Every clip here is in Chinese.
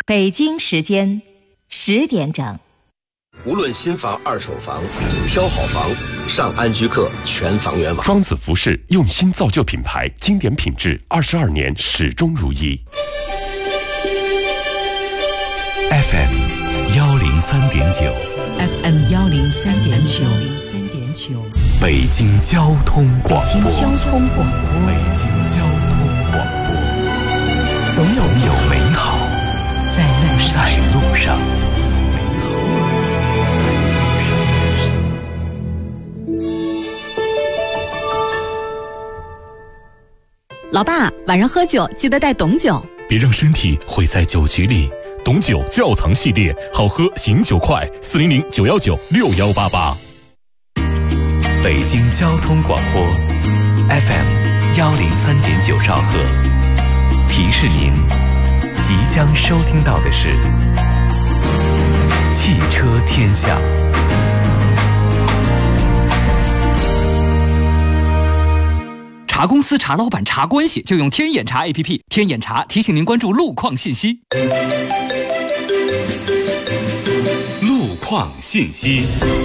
北京时间10点整。 无论新房、二手房，挑好房，上安居客全房源网。 庄子服饰用心造就品牌，经典品质，22年始终如一。 FM 103.9 FM 103.9 北京交通广播。 北京交通广播。 北京交通广播。总有美好在路上。 老爸，晚上喝酒记得带董酒， 别让身体毁在酒局里。董酒窖藏系列，好喝醒酒快，400-919-6188。北京交通广播 FM 103.9兆赫，提示您即将收听到的是汽车天下。 查公司、查老板、查关系，就用天眼查 APP。天眼查提醒您关注路况信息。 路况信息。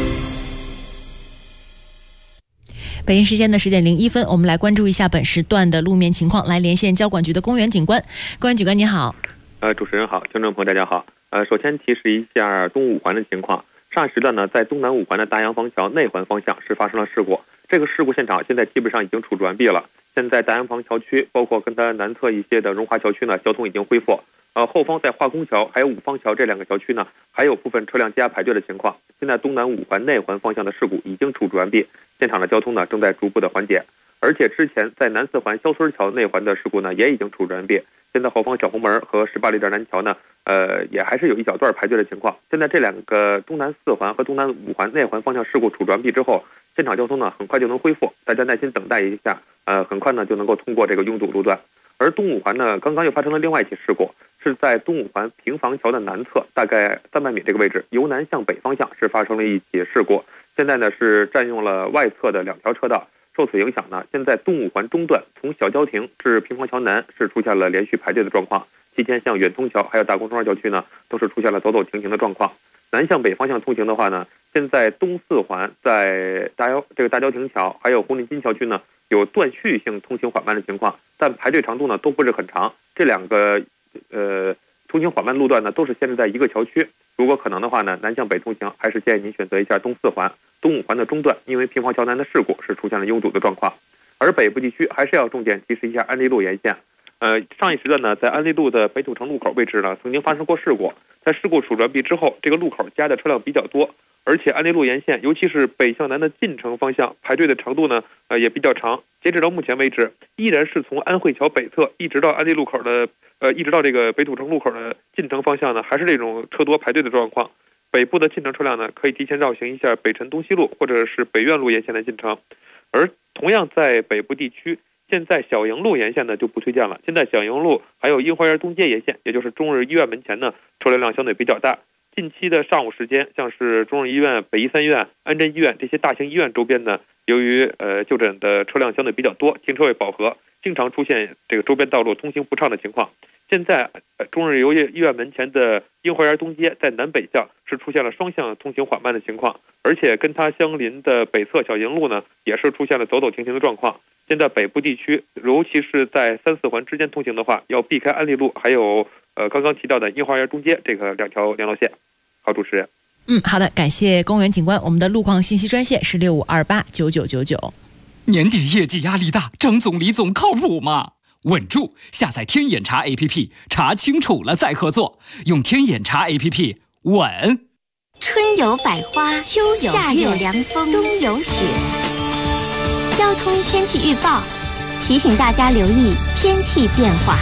北京时间的10点01分，我们来关注一下本时段的路面情况。来连线交管局的公园警官，公园警官你好。 主持人好，听众朋友大家好。首先提示一下东五环的情况。上时段呢，在东南五环的大洋坊桥内环方向是发生了事故。这个事故现场现在基本上已经处置完毕了。现在大洋坊桥区，包括跟它南侧一些的荣华桥区呢，交通已经恢复。后方在化工桥还有五方桥这2个桥区呢，还有部分车辆积压排队的情况。现在东南五环内环方向的事故已经处置完毕，现场的交通呢正在逐步的缓解。而且之前在南四环肖村桥内环的事故呢，也已经处置完毕。现在后方小红门和18里店南桥呢，也还是有一小段排队的情况。现在这2个东南4环和东南5环内环方向事故处置完毕之后，现场交通呢很快就能恢复，大家耐心等待一下，很快呢就能够通过这个拥堵路段。而东五环呢，刚刚又发生了另外一起事故，是在东五环平房桥的南侧，大概300米这个位置，由南向北方向是发生了一起事故。现在呢是占用了外侧的2条车道，受此影响呢，现在东五环中段从小交亭至平房桥南是出现了连续排队的状况。期间像远通桥还有大工中二桥区呢，都是出现了走走停停的状况。南向北方向通行的话呢，现在东四环在大交亭桥还有红领巾桥区呢，有断续性通行缓慢的情况，但排队长度呢都不是很长。这2个通行缓慢路段呢，都是限制在一个桥区。如果可能的话呢，南向北通行还是建议您选择一下东四环。东五环的中段，因为平房桥南的事故是出现了拥堵的状况。而北部地区还是要重点提示一下安利路沿线。上一时段呢，在安利路的北土城路口位置呢，曾经发生过事故。在事故处置完毕之后，这个路口加的车辆比较多，而且安利路沿线，尤其是北向南的进城方向，排队的长度呢，也比较长。截止到目前为止，依然是从安慧桥北侧一直到安利路口的，一直到这个北土城路口的进城方向呢，还是这种车多排队的状况。北部的进城车辆呢，可以提前绕行一下北辰东西路或者是北苑路沿线的进城。而同样在北部地区，现在小营路沿线呢就不推荐了。现在小营路还有樱花园东街沿线，也就是中日医院门前呢，车流量相对比较大。近期的上午时间，像是中日医院、北医三院、安贞医院这些大型医院周边呢，由于就诊的车辆相对比较多，停车位饱和，经常出现这个周边道路通行不畅的情况。现在中日医院门前的樱花园东街在南北向是出现了双向通行缓慢的情况，而且跟它相邻的北侧小营路呢，也是出现了走走停停的状况。现在北部地区，尤其是在3、4环之间通行的话，要避开安利路，还有刚刚提到的樱花园东街这个2条联络线。好，主持人。 好的，感谢公园警官。我们的路况信息专线是65289999。 年底业绩压力大，张总、李总靠谱吗？稳住！下载天眼查 APP， 查清楚了再合作。用天眼查 APP， 稳。 春有百花，秋有夏有凉风，冬有雪。交通天气预报提醒大家留意天气变化。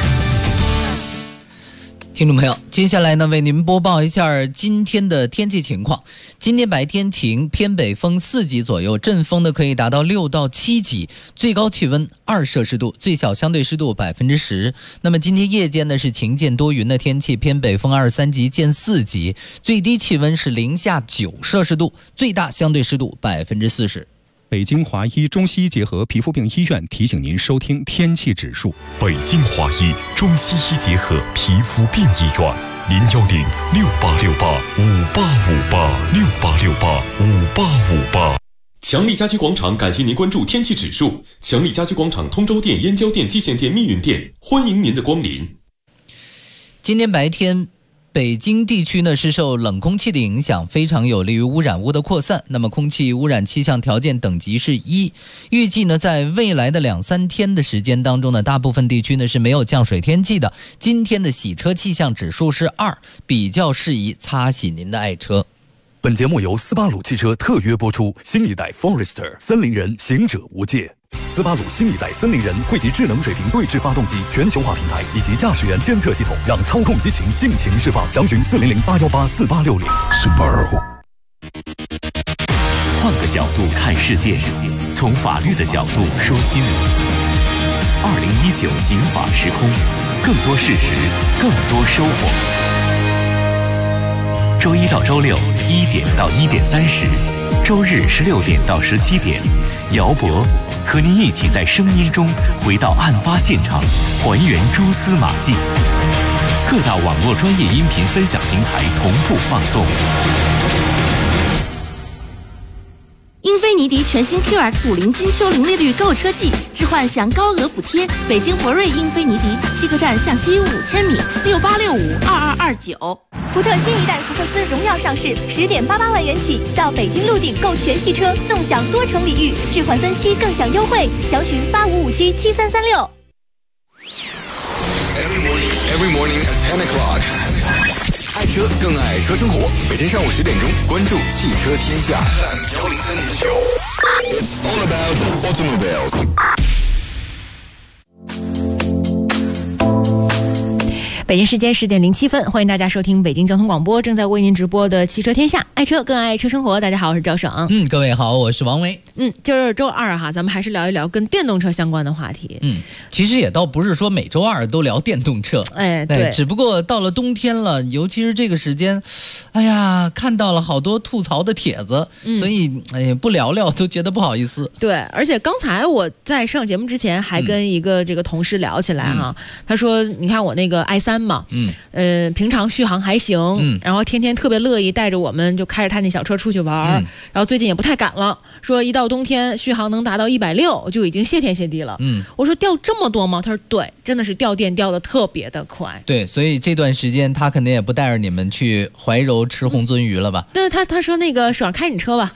听众朋友，接下来呢，为您播报一下今天的天气情况。今天白天晴，偏北风4级左右，阵风呢可以达到6到7级，最高气温2摄氏度，最小相对湿度10%。那么今天夜间呢是晴间多云的天气，偏北风2、3级见4级，最低气温是零下9摄氏度，最大相对湿度40%。 北京华医中西医结合皮肤病医院提醒您收听天气指数。 北京华医中西医结合皮肤病医院 01068685858586858强力家居广场感谢您关注天气指数。强力家居广场通州店、燕郊店、蓟县店、密云店，欢迎您的光临。 今天白天，北京地区呢是受冷空气的影响，非常有利于污染物的扩散。那么空气污染气象条件等级是1，预计呢在未来的2-3天的时间当中呢，大部分地区呢是没有降水天气的。今天的洗车气象指数是2，比较适宜擦洗您的爱车。 本节目由斯巴鲁汽车特约播出，新一代 Forester 森林人，行者无界。斯巴鲁新一代森林人汇集智能水平对置发动机、全球化平台以及驾驶员监测系统，让操控激情尽情释放。详询400-818-4860。Subaru。 换个角度看世界，从法律的角度说新闻。2019警法时空，更多事实，更多收获。周一到周六1点到1点30，周日16点到17点，姚博和您一起在声音中回到案发现场，还原蛛丝马迹。各大网络专业音频分享平台同步放送。 英菲尼迪全新 QX50金秋零利率购车季，置换享高额补贴。北京博瑞英菲尼迪西客站向西5000米，68652229。 福特新一代福克斯荣耀上市，10.88万元起，到北京路顶购全系车，纵享多重礼遇，置换分期更享优惠，详询85577336。 Every morning at 10 o'clock。爱车更爱车生活，每天上午10点钟，关注汽车天下。103.9 It's all about automobiles。 北京时间10点07分，欢迎大家收听北京交通广播正在为您直播的汽车天下，爱车更爱车生活。大家好，我是赵省。 各位好，我是王维。 今儿周二哈，咱们还是聊一聊跟电动车相关的话题。 其实也倒不是说每周二都聊电动车，对，只不过到了冬天了，尤其是这个时间，哎呀，看到了好多吐槽的帖子，所以不聊聊都觉得不好意思。 对，而且刚才我在上节目之前还跟一个这个同事聊起来哈，他说，你看我那个 i3嘛，平常续航还行，然后天天特别乐意带着我们就开着他那小车出去玩，然后最近也不太敢了，说一到冬天续航能达到160就已经谢天谢地了。我说掉这么多吗？他说对，真的是掉电掉的特别的快。 对，所以这段时间他肯定也不带着你们去怀柔吃红鳟鱼了吧？ 对，他说那个省开你车吧。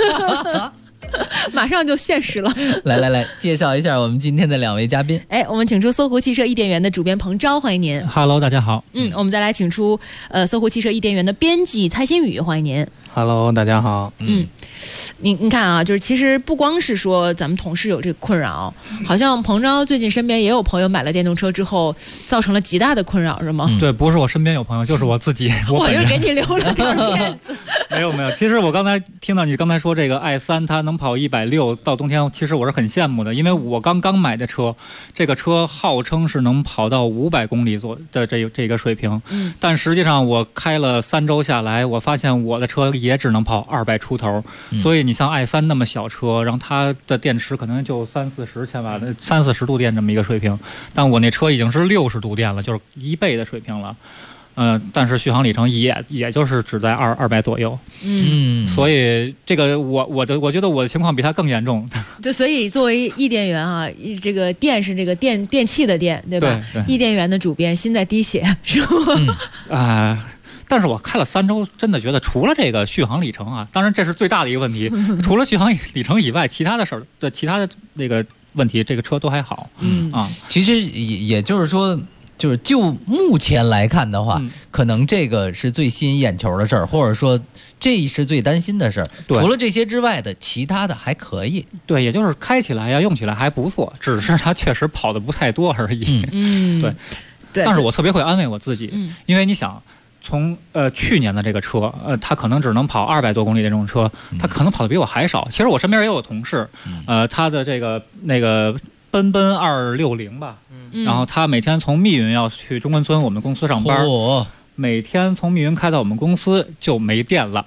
马上就现实了。 来，介绍一下我们今天的2位嘉宾。 我们请出搜狐汽车伊甸园的主编彭钊，欢迎您。 Hello， 大家好。 我们再来请出搜狐汽车伊甸园的编辑蔡新宇，欢迎您。 Hello， 大家好。 您看啊，就是其实不光是说咱们同事有这个困扰，好像彭钊最近身边也有朋友买了电动车之后，造成了极大的困扰，是吗？ 对，不是我身边有朋友，就是我自己。 我就给你留了点面子。 没有，其实我刚才听到你刚才说这个 i3 它能跑160到冬天，其实我是很羡慕的，因为我刚买的车，这个车号称是能跑到500公里左的这个水平，但实际上我开了3周下来，我发现我的车也只能跑200出头，所以你像 i3 那么小车，然后它的电池可能就30-40千瓦的30-40度电这么一个水平，但我那车已经是60度电了，就是1倍的水平了。但是续航里程也就是只在200左右，所以这个我觉得我的情况比他更严重。 就所以作为伊甸园啊，这个电是这个电器的电，对吧？对，伊甸园的主编心在滴血，是吗？ 但是我开了3周，真的觉得除了这个续航里程啊，当然这是最大的一个问题，除了续航里程以外，其他的那个问题，这个车都还好。 其实也就是说。就目前来看的话，可能这个是最吸引眼球的事儿，或者说这是最担心的事儿。除了这些之外的，其他的还可以。 对，也就是开起来呀，用起来还不错，只是它确实跑的不太多而已。对。但是我特别会安慰我自己，因为你想。从去年的这个车，它可能只能跑200多公里的这种车，它可能跑的比我还少。其实我身边也有同事，他的那个奔奔260吧，然后他每天从密云要去中关村我们公司上班，每天从密云开到我们公司就没电了。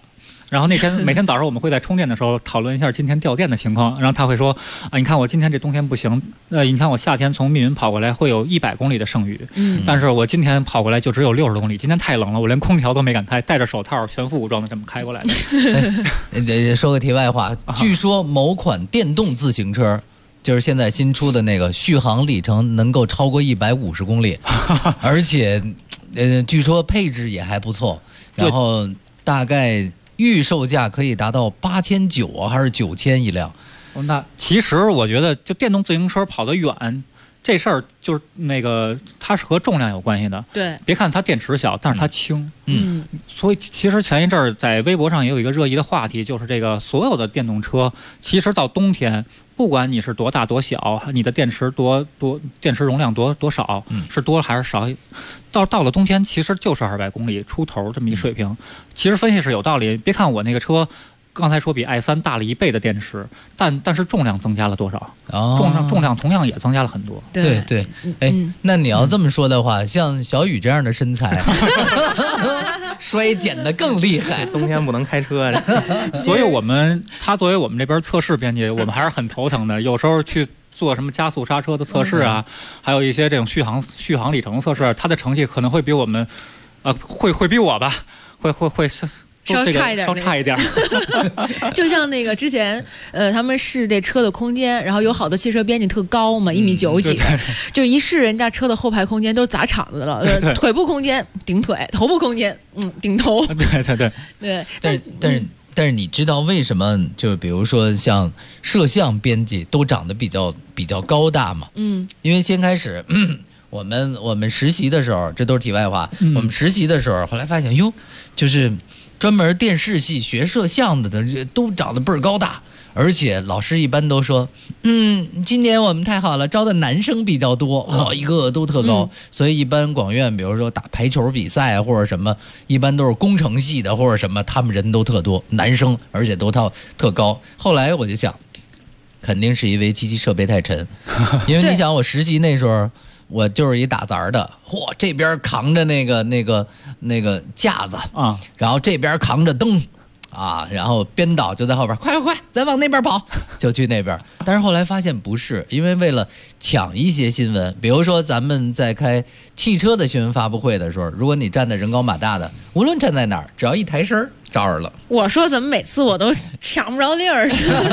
然后那天每天早上我们会在充电的时候讨论一下今天掉电的情况，然后他会说啊，你看我今天这冬天不行，你看我夏天从密云跑过来会有100公里的剩余，但是我今天跑过来就只有60公里，今天太冷了，我连空调都没敢开，戴着手套全副武装的这么开过来的。说个题外话，据说某款电动自行车。就是现在新出的那个续航里程能够超过150公里，而且，据说配置也还不错，然后大概预售价可以达到8900还是9000一辆。 那其实我觉得，就电动自行车跑得远这事儿，就是那个它是和重量有关系的。 对， 别看它电池小，但是它轻。所以其实前一阵儿在微博上也有一个热议的话题，就是这个所有的电动车，其实到冬天。不管你是多大多小，你的电池电池容量多少，是多还是少，到了冬天其实就是200公里出头这么一水平。其实分析是有道理，别看我那个车刚才说比 i3 大了1倍的电池，但是重量增加了多少？重量同样也增加了很多。 对，哎，那你要这么说的话，像小雨这样的身材，衰减的更厉害。 冬天不能开车， 所以他作为我们这边测试编辑，我们还是很头疼的。有时候去做什么加速刹车的测试啊，还有一些这种续航里程测试，他的成绩可能会比我们，会比我吧，会。 稍差一点，就像那个之前，他们试这车的空间，然后有好多汽车编辑特高嘛，1.9米几，就一试人家车的后排空间都砸场子了，腿部空间顶腿，头部空间顶头。对。 但是你知道为什么就比如说像摄像编辑都长得比较高大吗？因为先开始。我们实习的时候，这都是题外话。我们实习的时候，后来发现哟，就是专门电视系学摄像的都长得倍儿高大，而且老师一般都说，今年我们太好了，招的男生比较多，一个个都特高。所以一般广院，比如说打排球比赛或者什么，一般都是工程系的或者什么，他们人都特多，男生而且都特高。后来我就想，肯定是因为机器设备太沉，因为你想我实习那时候。我就是一打杂的，这边扛着那个架子啊，然后这边扛着灯啊，然后编导就在后边，快，咱往那边跑，就去那边。但是后来发现不是，因为为了抢一些新闻，比如说咱们在开汽车的新闻发布会的时候，如果你站在人高马大的，无论站在哪儿，只要一抬身招人了。 我说怎么每次我都抢不着地儿？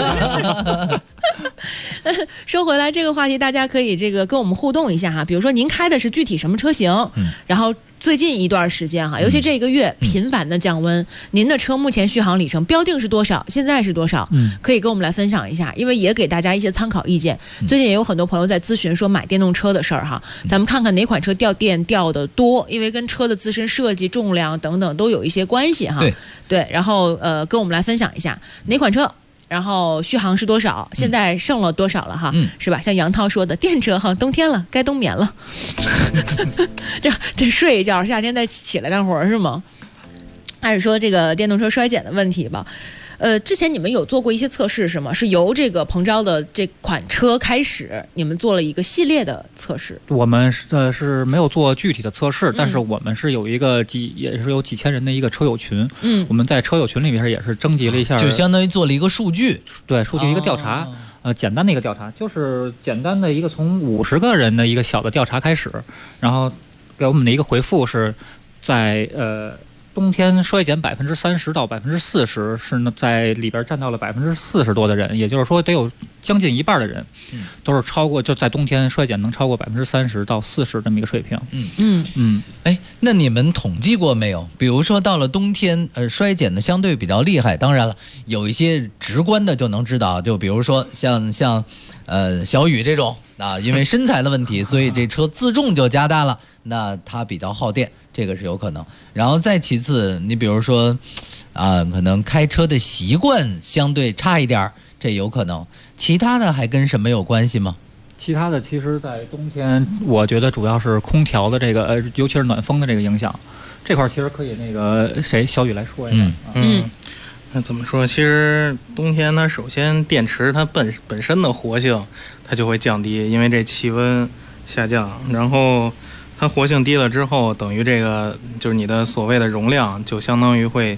说回来这个话题，大家可以跟我们互动一下哈。比如说您开的是具体什么车型，然后最近一段时间哈，尤其这个月频繁的降温，您的车目前续航里程标定是多少？现在是多少？可以跟我们来分享一下，因为也给大家一些参考意见。最近也有很多朋友在咨询说买电动车的事儿哈，咱们看看哪款车掉电掉的多，因为跟车的自身设计、重量等等都有一些关系哈。对，然后跟我们来分享一下哪款车。然后续航是多少？现在剩了多少了哈？是吧？像杨涛说的，电车哈，冬天了，该冬眠了。这睡一觉，夏天再起来干活是吗？还是说这个电动车衰减的问题吧？之前你们有做过一些测试是吗？是由这个鹏昭的这款车开始，你们做了一个系列的测试。 我们是没有做具体的测试，但是我们是有也是有几千人的一个车友群。我们在车友群里面也是征集了一下， 就相当于做了一个数据， 对数据一个调查。简单的一个调查，就是简单的一个从50个人的一个小的调查开始，然后给我们的一个回复是在冬天衰减30%到40%，是呢在里边占到了40%多的人，也就是说得有将近一半的人，都是超过就在冬天衰减能超过30%到40%这么一个水平。 哎，那你们统计过没有？比如说到了冬天，衰减的相对比较厉害。当然了，有一些直观的就能知道，就比如说像小雨这种啊，因为身材的问题，所以这车自重就加大了。那它比较耗电，这个是有可能。然后再其次，你比如说，可能开车的习惯相对差一点，这有可能。其他的还跟什么有关系吗？ 其他的其实，在冬天，我觉得主要是空调的这个，尤其是暖风的这个影响。这块其实可以那个小雨来说一下。 那怎么说？其实冬天它首先电池它本身的活性它就会降低，因为这气温下降，然后它活性低了之后，等于这个就是你的所谓的容量就相当于会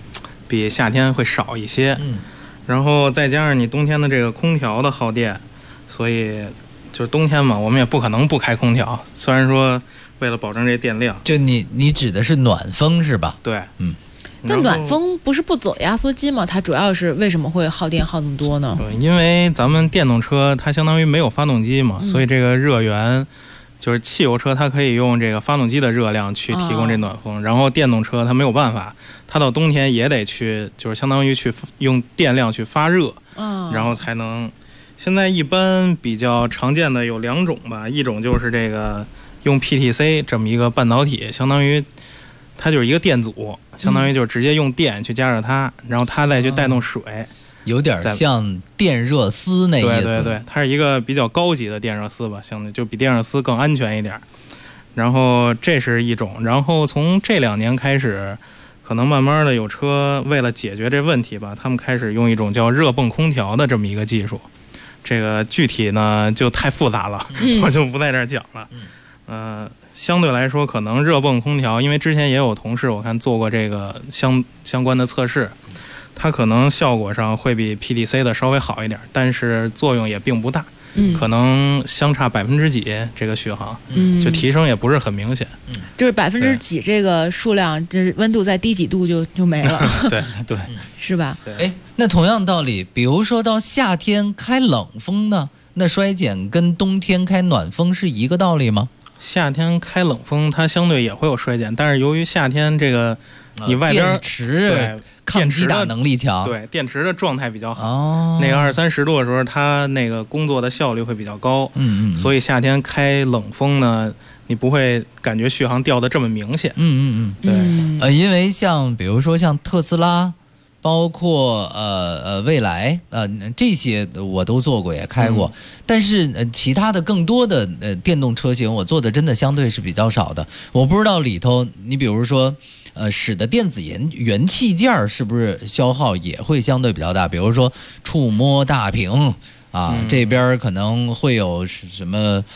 比夏天会少一些。然后再加上你冬天的这个空调的耗电，所以就是冬天嘛，我们也不可能不开空调。虽然说为了保证这电量， 就你指的是暖风是吧？ 对， 但暖风不是不走压缩机吗？它主要是为什么会耗电耗那么多呢？ 因为咱们电动车它相当于没有发动机嘛，所以这个热源就是汽油车它可以用这个发动机的热量去提供这暖风，然后电动车它没有办法，它到冬天也得去就是相当于去用电量去发热，然后才能。现在一般比较常见的有2种吧，一种就是这个用 PTC 这么一个半导体，相当于它就是一个电阻，相当于就是直接用电去加热它，然后它再去带动水， 有点像电热丝那意思。 对对对，它是一个比较高级的电热丝吧，相对就比电热丝更安全一点。然后这是一种，然后从这2年开始，可能慢慢的有车为了解决这问题吧，他们开始用一种叫热泵空调的这么一个技术。这个具体呢就太复杂了，我就不在这儿讲了。相对来说，可能热泵空调，因为之前也有同事我看做过这个相关的测试，它可能效果上会比 PTC 的稍微好一点，但是作用也并不大，可能相差%几这个续航，就提升也不是很明显。 就是%几这个数量，这温度再低几度就没了。 对对， 是吧？ 哎，那同样道理，比如说到夏天开冷风呢，那衰减跟冬天开暖风是一个道理吗？ 夏天开冷风，它相对也会有衰减，但是由于夏天这个你外边电池抗击打能力强， 对电池的状态比较好，那个20-30度的时候，它那个工作的效率会比较高，所以夏天开冷风呢，你不会感觉续航掉的这么明显。 对，因为像比如说像特斯拉，包括蔚来这些我都做过也开过，但是其他的更多的电动车型我做的真的相对是比较少的。我不知道里头你比如说使的电子元器件是不是消耗也会相对比较大，比如说触摸大屏这边可能会有什么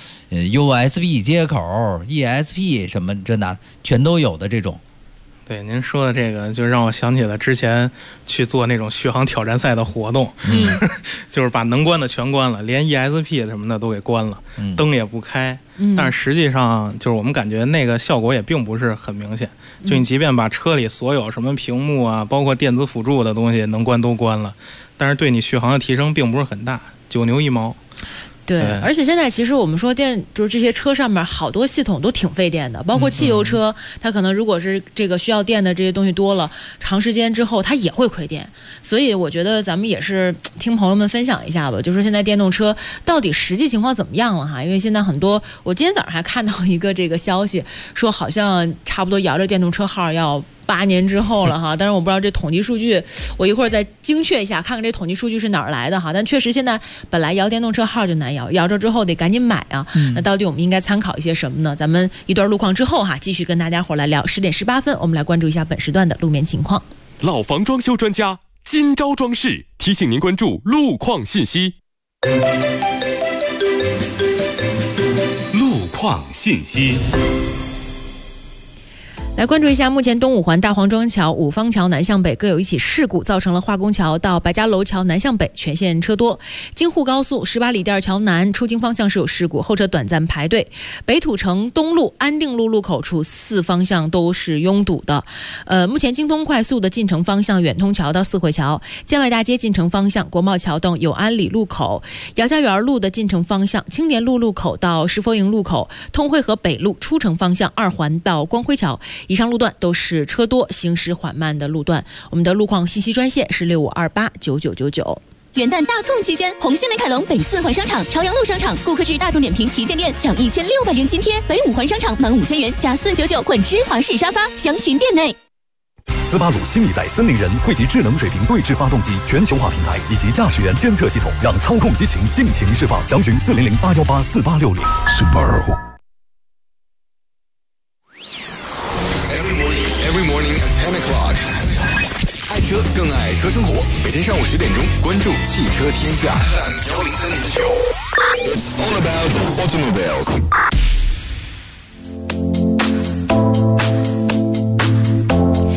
USB 接口 ESP 什么这那全都有的这种。 对，您说的这个就让我想起了之前去做那种续航挑战赛的活动，就是把能关的全关了，连 ESP 什么的都给关了，灯也不开，但是实际上就是我们感觉那个效果也并不是很明显，就你即便把车里所有什么屏幕啊，包括电子辅助的东西能关都关了，但是对你续航的提升并不是很大，9牛1毛。 对，而且现在其实我们说就是这些车上面好多系统都挺费电的，包括汽油车，它可能如果是这个需要电的这些东西多了，长时间之后它也会亏电。所以我觉得咱们也是听朋友们分享一下吧，就说现在电动车到底实际情况怎么样了哈？因为现在很多，我今天早上还看到一个这个消息，说好像差不多摇着电动车号要8年之后了哈，但是我不知道这统计数据，我一会儿再精确一下，看看这统计数据是哪儿来的哈。但确实现在本来摇电动车号就难摇，摇着之后得赶紧买啊。那到底我们应该参考一些什么呢？咱们一段路况之后哈，继续跟大家伙来聊。10点18分，我们来关注一下本时段的路面情况。 老房装修专家今朝装饰提醒您关注路况信息。路况信息。 来关注一下，目前东五环大黄庄桥、五方桥南向北各有一起事故，造成了化工桥到白家楼桥南向北全线车多。京沪高速18里店桥南出京方向是有事故，后车短暂排队。北土城东路安定路路口处4方向都是拥堵的。目前京通快速的进城方向远通桥到四惠桥、建外大街进城方向国贸桥等友安里路口、姚家园路的进城方向青年路路口到石佛营路口、通惠河北路出城方向2环到光辉桥。以上路段都是车多行驶缓慢的路段。我们的路况信息专线是65289999。 元旦大促期间，红星美凯龙北4环商场、朝阳路商场顾客至大众点评旗舰店享1600元津贴，北5环商场满5000元加499混芝华士沙发，详询店内。 斯巴鲁新一代森林人汇集智能水平对置发动机全球化平台以及驾驶员监测系统，让操控激情尽情释放。详询400-818-4860。Subaru。 Every morning at 10 o'clock， 爱车更爱车生活。每天上午10点钟，关注汽车天下。It's all about automobiles。 好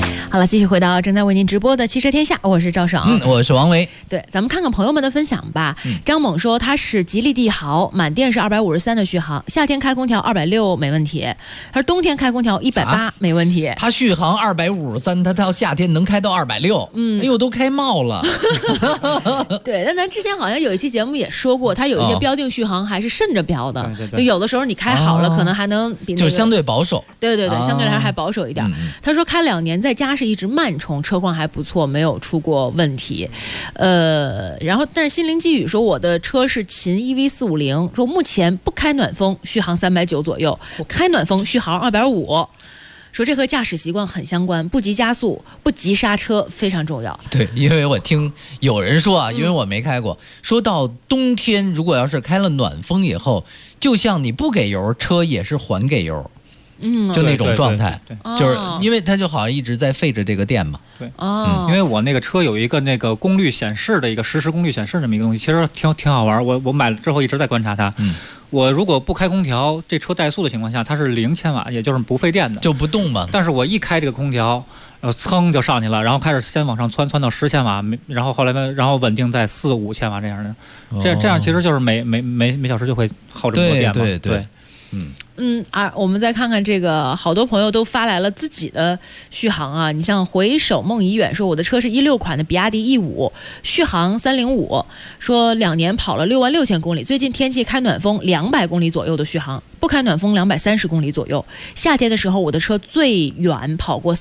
了，继续回到正在为您直播的汽车天下，我是赵爽， 我是王维。 对，咱们看看朋友们的分享吧。张猛说他是吉利帝豪，满电是253的续航，夏天开空调260没问题，他说冬天开空调180没问题。 他续航253，他到夏天能开到260，哎呦，都开冒了。 对，但咱之前好像有一期节目也说过，他有一些标定续航还是慎着标的， 对， 有的时候你开好了，可能还能比就相对保守。 对，相对来说还保守一点。他说开2年在家是一直慢充，车况还不错，没有出过问题。然后但是心灵寄语说我的车是秦 EV450，说目前不开暖风，续航390左右，开暖风续航250。说这和驾驶习惯很相关，不急加速，不急刹车非常重要。 对，因为我听有人说啊，因为我没开过，说到冬天如果要是开了暖风以后，就像你不给油，车也是还给油。就那种状态，就是因为它就好像一直在费着这个电嘛。 对，因为我那个车有一个那个功率显示的一个实时功率显示这么一个东西，其实挺好玩。我买了之后一直在观察它。我如果不开空调，这车怠速的情况下，它是0千瓦，也就是不费电的， 就不动嘛。 但是我一开这个空调，噌就上去了，然后开始先往上窜到10千瓦，然后后来稳定在4、5千瓦这样的。这样其实就是每小时就会耗这么多电嘛。对。 我们再看看这个，好多朋友都发来了自己的续航啊。你像回首梦已远说，我的车是16款的比亚迪 E5， 续航305，说2年跑了66000公里。最近天气开暖风200公里左右的续航，不开暖风230公里左右。夏天的时候，我的车最远跑过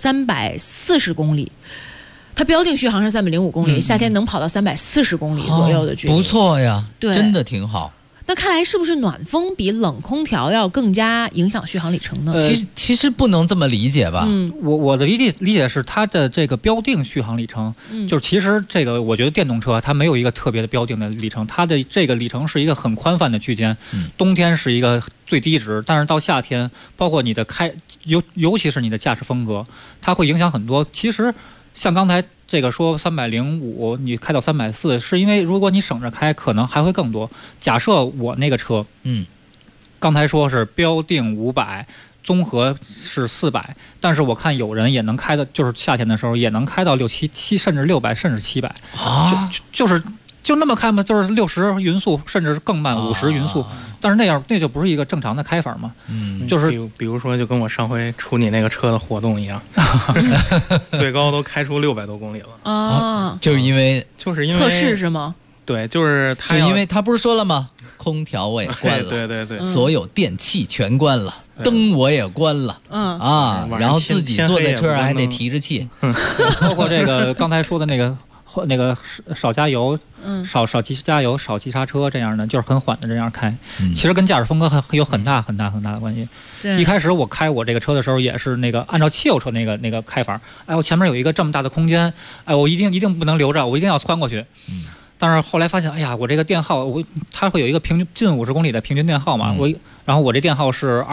340公里。它标定续航是305公里，夏天能跑到340公里左右的距离， 不错呀， 对， 真的挺好。 那看来是不是暖风比冷空调要更加影响续航里程呢？ 其实不能这么理解吧。 我的理解是它的这个标定续航里程，就是其实这个我觉得电动车它没有一个特别的标定的里程，它的这个里程是一个很宽泛的区间。冬天是一个最低值，但是到夏天，包括你的尤其是你的驾驶风格，它会影响很多。其实像刚才这个说305，你开到340，是因为如果你省着开，可能还会更多。假设我那个车，刚才说是标定500，综合是400，但是我看有人也能开的，就是夏天的时候也能开到677，甚至600，甚至700啊，就那么开吗？就是60匀速，甚至更慢50匀速，但是那就不是一个正常的开法嘛。就是比如说，就跟我上回出你那个车的活动一样，最高都开出600多公里了啊！ 就是因为测试是吗？ 对，就是他， 因为他不是说了吗？空调我也关了， 对， 所有电器全关了，灯我也关了，然后自己坐在车上还得提着气， 包括这个刚才说的那个少加油，少急加油，少急刹车，这样的就是很缓的这样开。其实跟驾驶风格有很大的关系。一开始我开我这个车的时候也是那个按照汽油车那个开法，我前面有一个这么大的空间，我一定不能留着，我一定要窜过去。但是后来发现，我这个电耗，它会有一个平均近50公里的平均电耗嘛，然后我这电耗是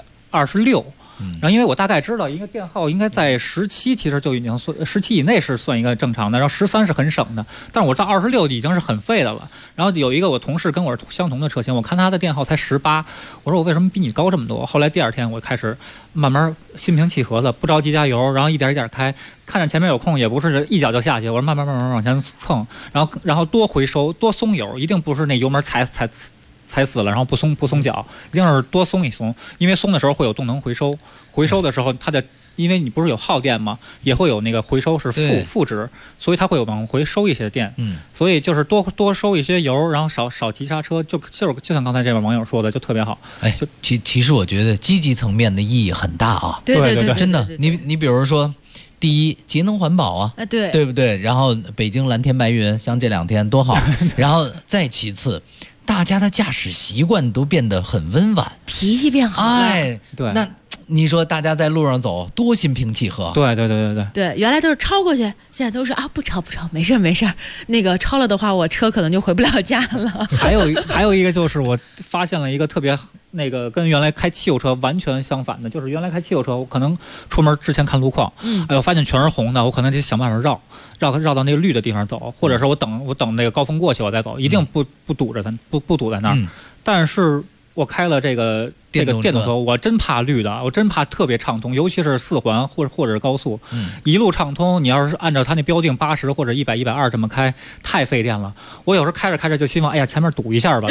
226。然后因为我大概知道一个电耗应该在17，其实就已经算17以内是算一个正常的，然后13是很省的，但是我到26已经是很费的了。然后有一个我同事跟我是相同的车型，我看他的电耗才18，我说我为什么比你高这么多？后来第二天我开始慢慢心平气和的，不着急加油，然后一点一点开，看着前面有空也不是一脚就下去，我说慢慢往前蹭，然后多回收多松油，一定不是那油门踩死了，然后不松脚，一定是多松一松，因为松的时候会有动能回收，回收的时候它的，因为你不是有耗电吗？也会有那个回收是负值，所以它会有往回收一些电，所以就是多收一些油，然后少急刹车，就像刚才这位网友说的，就特别好。 其实我觉得积极层面的意义很大啊， 对， 真的，你比如说。第一，节能环保啊，对不对？然后北京蓝天白云，像这2天多好。然后再其次，大家的驾驶习惯都变得很温婉， 脾气变好了。 对， 那你说大家在路上走多心平气和。 对， 原来都是超过去，现在都是不超，没事。那个超了的话，我车可能就回不了家了。 还有一个就是我发现了一个特别那个跟原来开汽油车完全相反的，就是原来开汽油车，我可能出门之前看路况，我发现全是红的，我可能就想办法绕到那个绿的地方走，或者是我等那个高峰过去我再走，一定不堵着它，不堵在那儿。但是我开了这个电动车，我真怕绿的，我真怕特别畅通，尤其是4环或者是高速，一路畅通。你要是按照它那标定80或者100、120这么开，太费电了。我有时候开着开着就希望，哎呀，前面堵一下吧，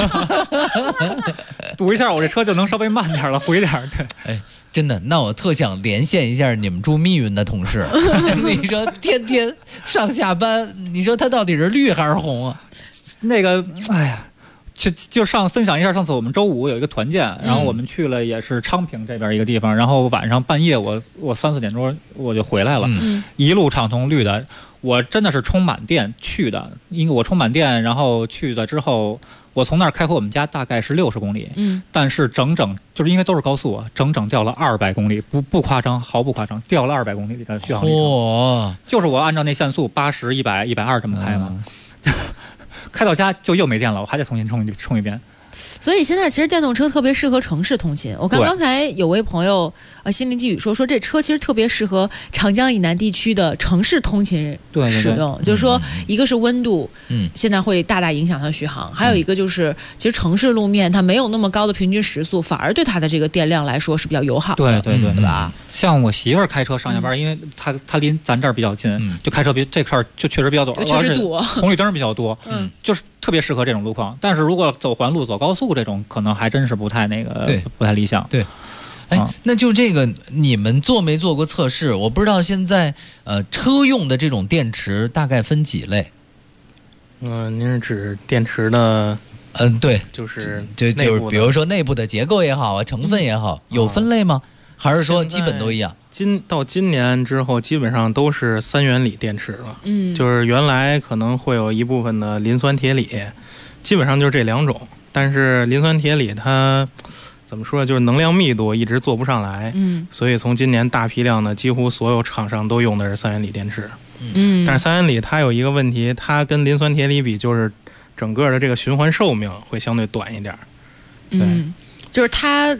堵一下，我这车就能稍微慢点了，回点。对， 哎，真的，那我特想连线一下你们住密云的同事，你说天天上下班，你说他到底是绿还是红啊？ 那个，哎呀。就分享一下，上次我们周5有一个团建，然后我们去了也是昌平这边一个地方，然后晚上半夜我3、4点钟我就回来了，一路畅通绿的，我真的是充满电去的，因为我充满电，然后去了之后，我从那儿开回我们家大概是60公里，但是整就是因为都是高速啊，整掉了200公里，不夸张，毫不夸张，掉了200公里的续航里程，就是我按照那限速80、100、120这么开嘛。开到家就又没电了，我还得重新充一遍。 所以现在其实电动车特别适合城市通勤。我看刚才有位朋友心灵寄语说这车其实特别适合长江以南地区的城市通勤使用。就是说，一个是温度，现在会大大影响它的续航；还有一个就是，其实城市路面它没有那么高的平均时速，反而对它的这个电量来说是比较友好的。对吧？ 像我媳妇儿开车上下班，因为她离咱这儿比较近，就开车这块儿就确实比较陡， 确实堵， 红绿灯比较多，就是特别适合这种路况。但是如果走环路、走高速这种，可能还真是不太理想。 对，哎，那就这个你们做没做过测试？我不知道现在车用的这种电池大概分几类？ 您是指电池的？ 对， 就是比如说内部的结构也好啊，成分也好，有分类吗？还是说基本都一样？ 到今年之后，基本上都是3元锂电池了。就是原来可能会有一部分的磷酸铁锂，基本上就是这2种。但是磷酸铁锂它怎么说，就是能量密度一直做不上来。所以从今年大批量的，几乎所有厂商都用的是3元锂电池。但是3元锂它有一个问题，它跟磷酸铁锂比，就是整个的这个循环寿命会相对短一点。对。 就是它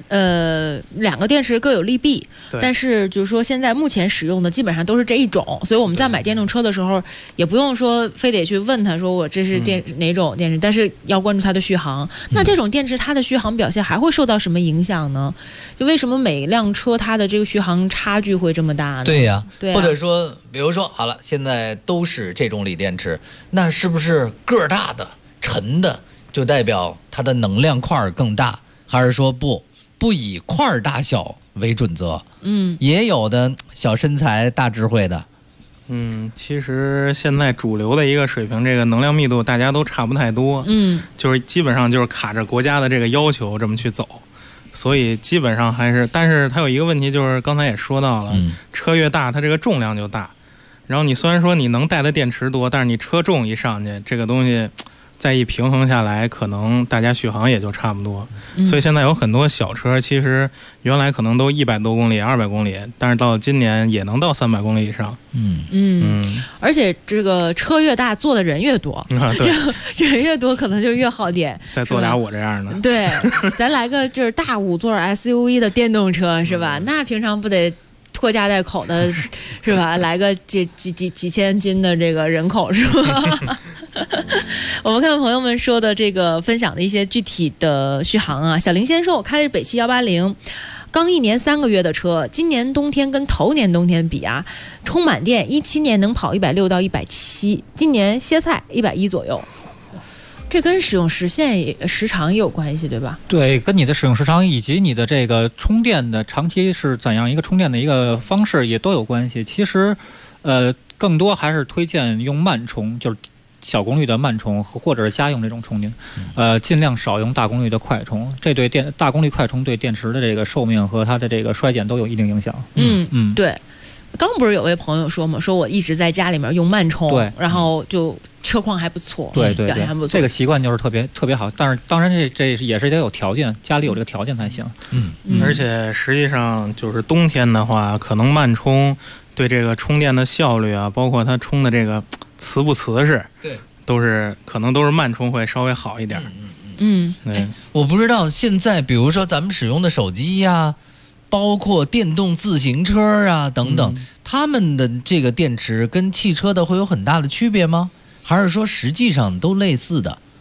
2个电池各有利弊，但是就是说现在目前使用的基本上都是这一种，所以我们在买电动车的时候也不用说非得去问他说我这是哪种电池，但是要关注它的续航。那这种电池它的续航表现还会受到什么影响呢？就为什么每辆车它的这个续航差距会这么大呢？ 对呀，或者说比如说好了，现在都是这种锂电池，那是不是个大的沉的就代表它的能量块更大？还是说不以块大小为准则？也有的小身材大智慧的。 其实现在主流的一个水平，这个能量密度大家都差不太多。就是基本上就是卡着国家的这个要求这么去走，所以基本上还是，但是它有一个问题，就是刚才也说到了，车越大它这个重量就大，然后你虽然说你能带的电池多，但是你车重一上去，这个东西再一平衡下来，可能大家续航也就差不多。所以现在有很多小车，其实原来可能都100多公里、200公里，但是到今年也能到300公里以上。 而且这个车越大，坐的人越多，对，人越多可能就越耗电。 再坐俩我这样的， 对，咱来个就是大5座 SUV 的电动车是吧？那平常不得拖家带口的，是吧？来个几千斤的这个人口是吧？我们看朋友们说的这个分享的一些具体的续航啊。小林先说，我开的是北汽180，刚1年3个月的车，今年冬天跟头年冬天比啊，充满电17年能跑160到170，今年歇菜110左右。这跟使用时长也有关系，对吧？ 对，跟你的使用时长以及你的这个充电的长期是怎样一个充电的一个方式也都有关系。其实，更多还是推荐用慢充，就是小功率的慢充或者是家用这种充电，尽量少用大功率的快充。这对大功率快充对电池的这个寿命和它的这个衰减都有一定影响。 对。刚不是有位朋友说嘛，说我一直在家里面用慢充，然后就车况还不错， 对， 还不错。 这个习惯就是特别好，但是当然这也是得有条件，家里有这个条件才行。 而且实际上就是冬天的话，可能慢充对这个充电的效率啊，包括它充的这个瓷不瓷实， 对， 可能都是慢充会稍微好一点。 对，我不知道现在比如说咱们使用的手机呀，包括电动自行车啊等等，他们的这个电池跟汽车的会有很大的区别吗？还是说实际上都类似的？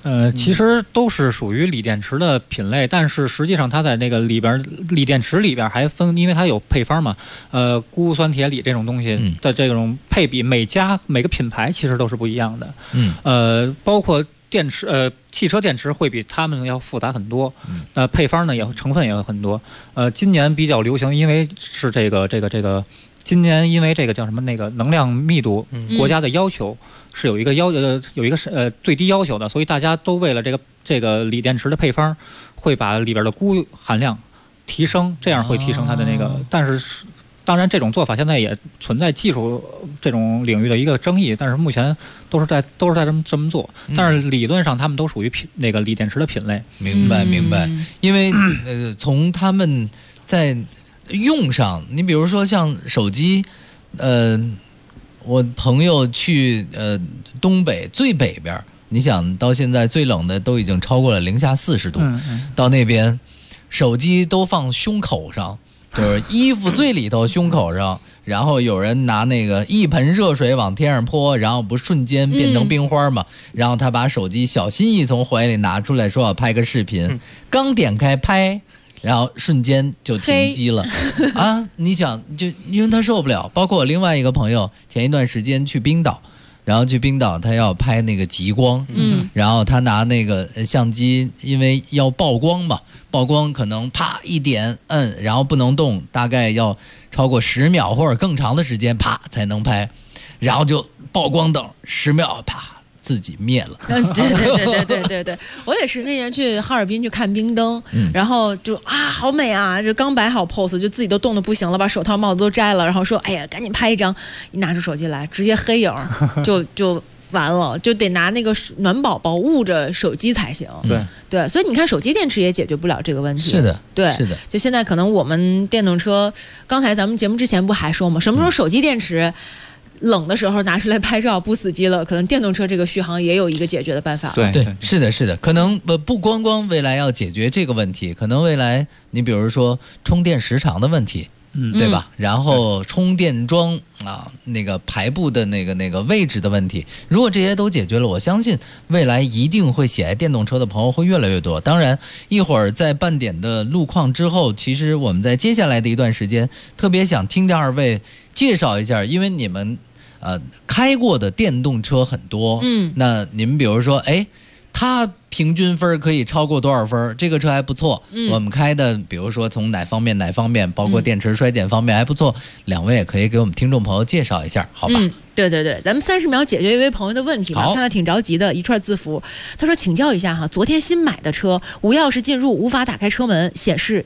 其实都是属于锂电池的品类，但是实际上它在那个里边，锂电池里边还分，因为它有配方嘛，钴酸铁锂这种东西的这种配比，每个品牌其实都是不一样的。包括电池，汽车电池会比它们要复杂很多。配方呢成分也有很多。今年比较流行，因为是这个。今年因为这个叫什么那个能量密度，国家的要求是有一个最低要求的，所以大家都为了这个锂电池的配方，会把里边的钴含量提升，这样会提升它的那个。但是当然这种做法现在也存在技术这种领域的一个争议，但是目前都是在这么做。但是理论上他们都属于那个锂电池的品类。 明白。因为从他们在用上，你比如说像手机，我朋友去东北最北边，你想到现在最冷的都已经超过了-40度，到那边手机都放胸口上，就是衣服最里头胸口上，然后有人拿那个一盆热水往天上泼，然后不瞬间变成冰花嘛，然后他把手机小心翼翼从怀里拿出来，说要拍个视频，刚点开拍，然后瞬间就停机了啊！你想，就因为他受不了。包括我另外一个朋友，前一段时间去冰岛，然后去冰岛他要拍那个极光，然后他拿那个相机，因为要曝光嘛，曝光可能啪一点摁，然后不能动，大概要超过10秒或者更长的时间，啪才能拍，然后就曝光灯10秒，啪。自己灭了。 对，我也是那年去哈尔滨去看冰灯，然后就好美啊，就刚摆好 pose， 就自己都冻得不行了，把手套帽子都摘了，然后说哎呀赶紧拍一张，一拿出手机来直接黑影，就完了，就得拿那个暖宝宝捂着手机才行。对，所以你看手机电池也解决不了这个问题。 是的， 对， 是的。 就现在可能我们电动车，刚才咱们节目之前不还说吗？什么时候手机电池冷的时候拿出来拍照不死机了，可能电动车这个续航也有一个解决的办法。 对，是的，可能不光未来要解决这个问题，可能未来你比如说充电时长的问题，对吧？然后充电桩那个排布的那个位置的问题，如果这些都解决了，我相信未来一定会喜爱电动车的朋友会越来越多。当然，一会儿在半点的路况之后，其实我们在接下来的一段时间，特别想听听二位介绍一下，因为你们开过的电动车很多，那你们比如说，它平均分可以超过多少分？这个车还不错，我们开的，比如说从哪方面，包括电池衰减方面还不错，两位也可以给我们听众朋友介绍一下，好吧？ 对，咱们30秒解决一位朋友的问题吧。看他挺着急的，一串字符。他说：“请教一下哈，昨天新买的车，无钥匙进入，无法打开车门，显示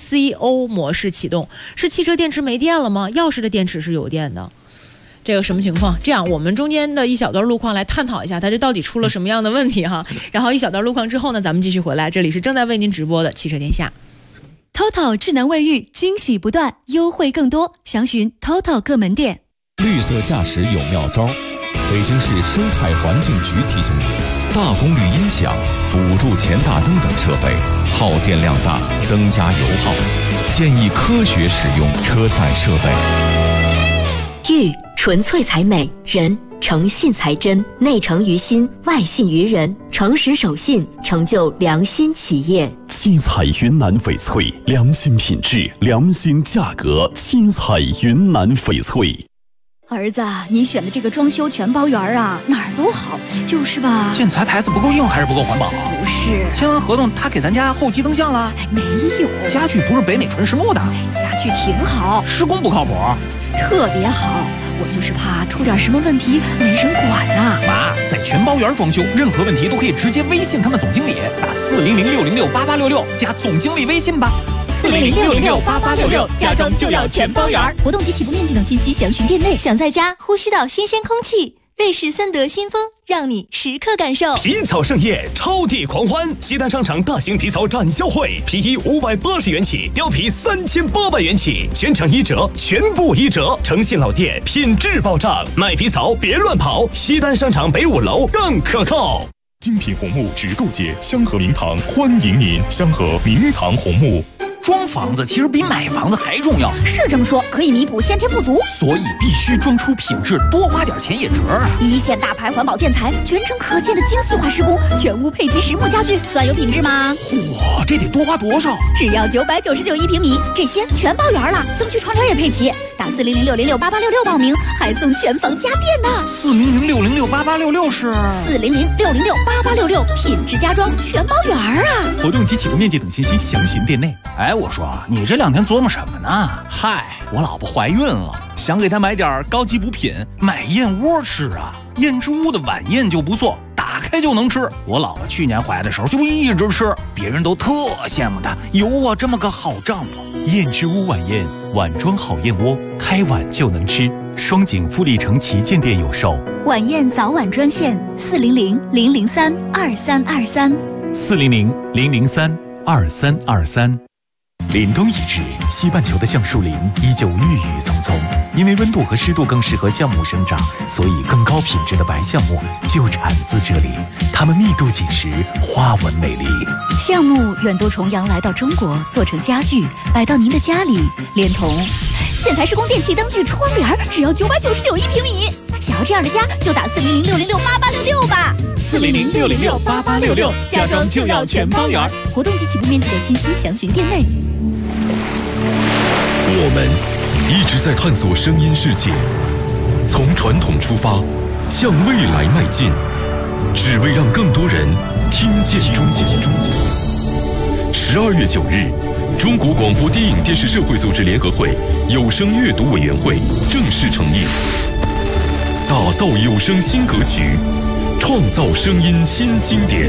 ECO 模式启动，是汽车电池没电了吗？钥匙的电池是有电的。”这个什么情况？这样，我们中间的一小段路况来探讨一下，它这到底出了什么样的问题哈？然后一小段路况之后呢，咱们继续回来。这里是正在为您直播的汽车天下。 TOTO 智能卫浴，惊喜不断，优惠更多，详询 TOTO 各门店。 绿色驾驶有妙招，北京市生态环境局提醒你：大功率音响、辅助前大灯等设备耗电量大，增加油耗，建议科学使用车载设备。 玉纯粹才美，人诚信才真，内诚于心，外信于人，诚实守信，成就良心企业。 七彩云南翡翠，良心品质，良心价格。七彩云南翡翠。 儿子，你选的这个装修全包圆啊，哪儿都好，就是吧？ 建材牌子不够硬，还是不够环保？ 不是， 签完合同他给咱家后期增项了？ 没有， 家具不是北美纯实木的。 家具挺好， 施工不靠谱， 特别好。我就是怕出点什么问题没人管呐。 妈，在全包圆装修，任何问题都可以直接微信他们总经理，打400-606-8866加总经理微信吧。 400-606-8866，家装就要全包圆。 活动及起步面积等信息详询店内。想在家呼吸到新鲜空气，瑞士森德新风让你时刻感受。 皮草盛宴，超地狂欢！西单商场大型皮草展销会，皮衣580元起，貂皮3800元起，全场1折，全部1折。诚信老店，品质保障，买皮草别乱跑。西单商场北5楼更可靠。 精品红木直购节，香河明堂欢迎您！香河明堂红木。 装房子其实比买房子还重要。 是这么说，可以弥补先天不足， 所以必须装出品质，多花点钱也值啊！ 一线大牌环保建材，全程可见的精细化施工，全屋配齐实木家具，算有品质吗？ 嚯，这得多花多少？ 只要999一平米，这些全包圆了，灯具窗帘也配齐。打40060688866报名，还送全房家电呢。 40060688866是 40060688866，品质家装全包圆啊！ 活动及启动面积等信息详询店内。哎，我说你这2天琢磨什么呢？嗨，我老婆怀孕了，想给她买点高级补品，买燕窝吃啊。燕之屋的晚宴就不错，打开就能吃。我老婆去年怀的时候就一直吃，别人都特羡慕她有我这么个好丈夫。 燕之屋晚宴，碗装好燕窝，开碗就能吃。双井富力城旗舰店有售。 晚宴早晚专线 400-003-2323，400-003-2323。凛冬已至，西半球的橡树林依旧郁郁葱葱。因为温度和湿度更适合橡木生长，所以更高品质的白橡木就产自这里。它们密度紧实，花纹美丽。 橡木远渡重洋来到中国，做成家具，摆到您的家里，连同建材施工、电器、灯具、窗帘，只要999一平米。想要这样的家，就打40060688866吧。 40060688866，家装就要全包圆。 活动及起步面积的信息详询店内。 我们一直在探索声音世界，从传统出发，向未来迈进，只为让更多人听见中国。12月9日，中国广播电影电视社会组织联合会有声阅读委员会正式成立，打造有声新格局，创造声音新经典。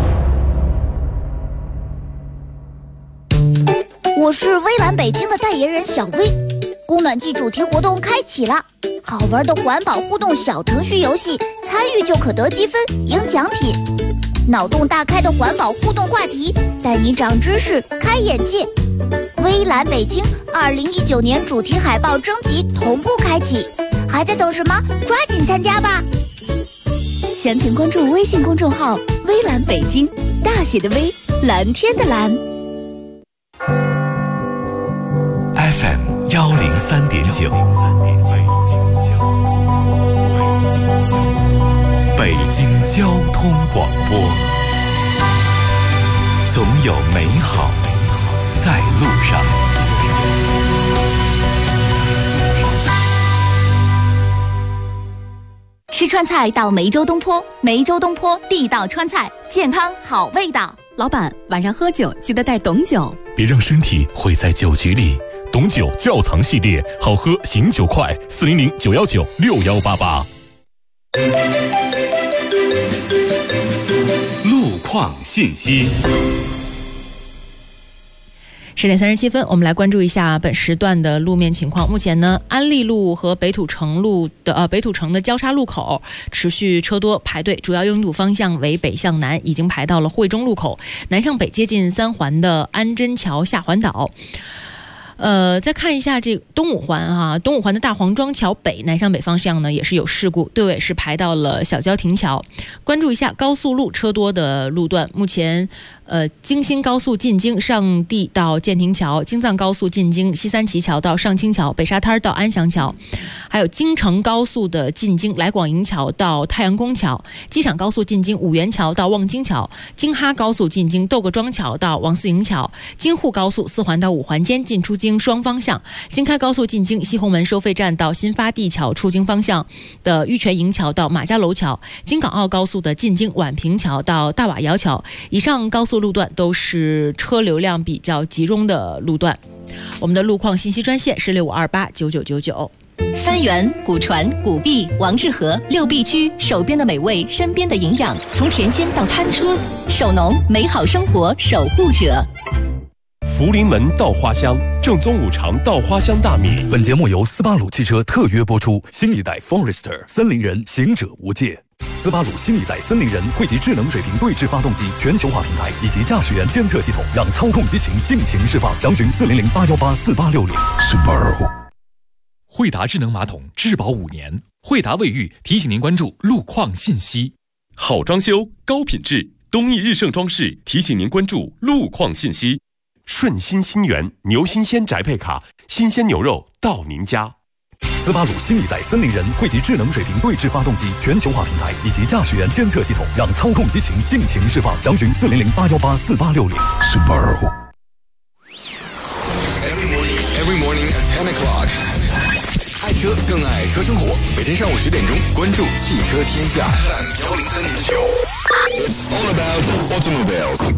我是微蓝北京的代言人小薇，供暖季主题活动开启了，好玩的环保互动小程序游戏，参与就可得积分赢奖品。脑洞大开的环保互动话题，带你长知识开眼界。微蓝北京2019年主题海报征集同步开启，还在等什么？抓紧参加吧！ 详情关注微信公众号微蓝北京，大写的微，蓝天的蓝。 FM 103.9，北京交通广播，总有美好在路上。 吃川菜到梅州东坡，梅州东坡地道川菜，健康好味道。 老板，晚上喝酒记得带董酒， 别让身体毁在酒局里。董酒窖藏系列，好喝醒酒快，400-919-6188。 路况信息。 10点37分，我们来关注一下本时段的路面情况。目前呢，安利路和北土城的交叉路口持续车多排队，主要拥堵方向为北向南，已经排到了汇中路口，南向北接近3环的安贞桥下环岛。再看一下这个东五环东五环的大黄庄桥北南向北方向呢也是有事故，队尾是排到了小郊亭桥。关注一下高速路车多的路段，目前京新高速进京上地到建亭桥，京藏高速进京西三旗桥到上清桥，北沙滩到安祥桥，还有京承高速的进京来广营桥到太阳宫桥，机场高速进京五元桥到望京桥，京哈高速进京窦各庄桥到王四营桥，京沪高速4环到5环间进出京双方向，京开高速进京西红门收费站到新发地桥出京方向的玉泉营桥到马家楼桥，京港澳高速的进京宛平桥到大瓦窑桥，以上高速路段都是车流量比较集中的路段。我们的路况信息专线是65289999。 三元、古传、古币、王致和6必居，手边的美味，身边的营养，从田间到餐桌，守农，美好生活守护者。 福临门稻花香，正宗五常稻花香大米。 本节目由斯巴鲁汽车特约播出，新一代 Forester 森林人，行者无界。斯巴鲁新一代森林人汇集智能水平对置发动机全球化平台以及驾驶员监测系统，让操控激情尽情释放。详询400-818-4860。Subaru。 惠达智能马桶质保5年，惠达卫浴提醒您关注路况信息。 好装修，高品质，东义日盛装饰提醒您关注路况信息。 顺心新源牛新鲜宅配卡，新鲜牛肉到您家。 斯巴鲁新一代森林人汇集智能水平对置发动机全球化平台以及驾驶员监测系统，让操控激情尽情释放。详询400-818-4860。Subaru。 Every morning at 10 o'clock。爱车更爱车生活，每天上午10点钟，关注汽车天下。103.9。It's all about automobiles。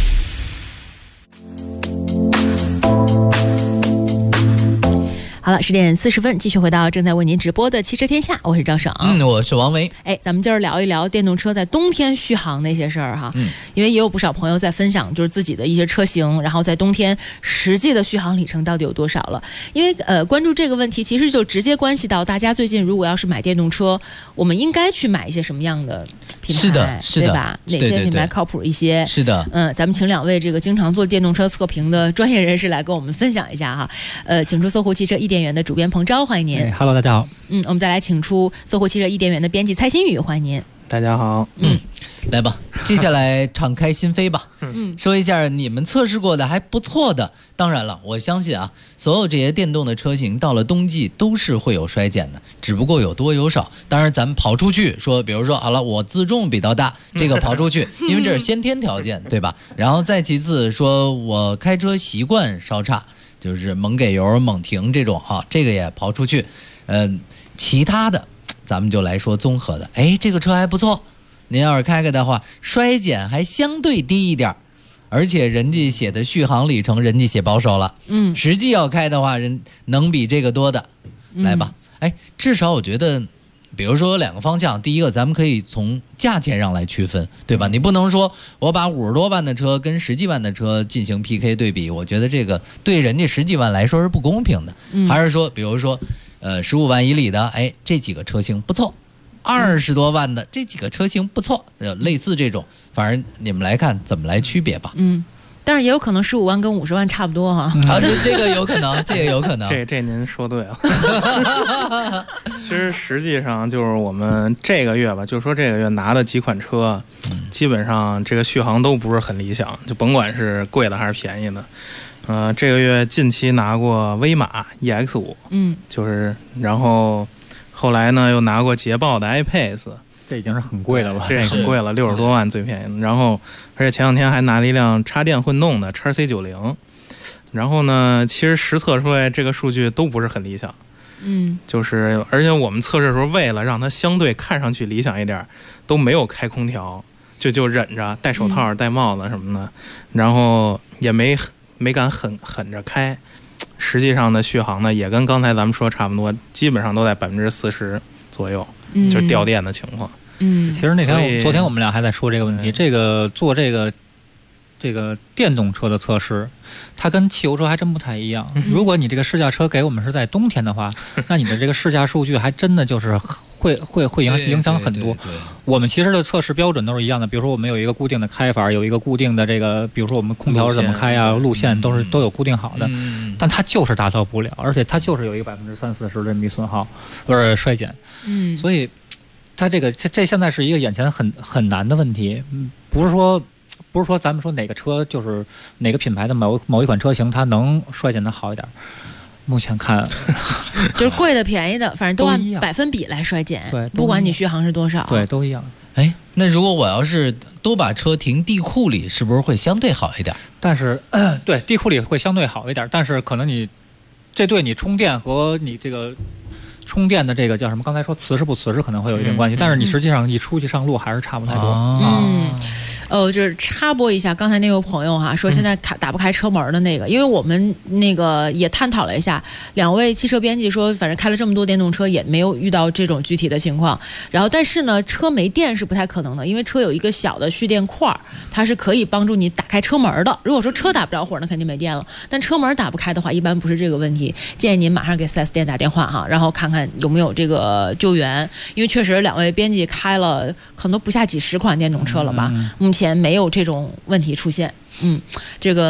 好了，10点40分，继续回到正在为您直播的汽车天下，我是赵爽， 我是王维。 咱们今儿聊一聊电动车在冬天续航那些事儿哈。因为也有不少朋友在分享，就是自己的一些车型，然后在冬天实际的续航里程到底有多少了。因为关注这个问题，其实就直接关系到大家最近如果要是买电动车，我们应该去买一些什么样的品牌， 是的， 对吧？哪些品牌靠谱一些？ 是的， 咱们请2位这个经常做电动车测评的专业人士来跟我们分享一下哈。请出搜狐汽车1点元的主编彭钊，欢迎您。 Hello， 大家好。 我们再来请出搜狐汽车1点元的编辑蔡新宇，欢迎您。 大家好。 来吧，接下来敞开心扉吧。说一下你们测试过的还不错的。当然了，我相信啊，所有这些电动的车型到了冬季都是会有衰减的，只不过有多有少。当然咱们跑出去说，比如说好了，我自重比较大，这个跑出去，因为这是先天条件，对吧？然后再其次说我开车习惯稍差，就是猛给油猛停这种啊，这个也跑出去。其他的咱们就来说综合的。这个车还不错，您要是开的话，衰减还相对低一点，而且人家写的续航里程人家写保守了，实际要开的话人能比这个多的。来吧，至少我觉得比如说有2个方向，第一个咱们可以从价钱上来区分，对吧？你不能说我把50多万的车跟10几万的车进行 PK 对比，我觉得这个对人家10几万来说是不公平的。还是说比如说15万以里的，这几个车型不错，20多万的这几个车型不错，类似这种，反正你们来看怎么来区别吧。 但是也有可能15万跟50万差不多哈。 这个有可能，这个有可能。 这您说对了。其实实际上就是我们这个月吧，就说这个月拿的几款车，基本上这个续航都不是很理想，就甭管是贵的还是便宜的。这个月近期拿过威马 EX5，就是然后后来呢又拿过捷豹的 iPace。 这已经是很贵的了， 这很贵了，60多万最便宜的。然后，而且前2天还拿了一辆插电混动的 XC90。然后呢，其实实测出来这个数据都不是很理想。就是而且我们测试的时候，为了让它相对看上去理想一点，都没有开空调，就忍着戴手套、戴帽子什么的，然后也没敢狠着开。实际上的续航呢，也跟刚才咱们说差不多，基本上都在40%左右。就是掉电的情况。 其实昨天我们俩还在说这个问题，这个做这个电动车的测试，它跟汽油车还真不太一样。如果你这个试驾车给我们是在冬天的话，那你的这个试驾数据还真的就是会影响很多。我们其实的测试标准都是一样的，比如说我们有一个固定的开法，有一个固定的这个，比如说我们空调是怎么开啊，路线都有固定好的，但它就是达到不了，而且它就是有一个30-40%的米损耗，不是衰减。所以它这现在是一个眼前很难的问题，不是说咱们说哪个车就是哪个品牌的某一款车型它能衰减的好一点。目前看就是贵的便宜的，反正都按100%比来衰减，对，不管你续航是多少， 对，都一样。 那如果我要是都把车停地库里，是不是会相对好一点？ 但是对，地库里会相对好一点，但是可能这对你充电和你这个充电的这个叫什么？刚才说瓷实不瓷实可能会有一定关系，但是你实际上一出去上路还是差不太多。 就是插播一下，刚才那位朋友哈说现在打不开车门的那个，因为我们那个也探讨了一下，2位汽车编辑说，反正开了这么多电动车也没有遇到这种具体的情况。然后但是呢，车没电是不太可能的，因为车有一个小的蓄电块，它是可以帮助你打开车门的。如果说车打不着火，那肯定没电了。但车门打不开的话，一般不是这个问题。建议您马上给 4S 店打电话哈，然后看看有没有这个救援，因为确实2位编辑开了可能不下几10款电动车了吧，目前没有这种问题出现。这个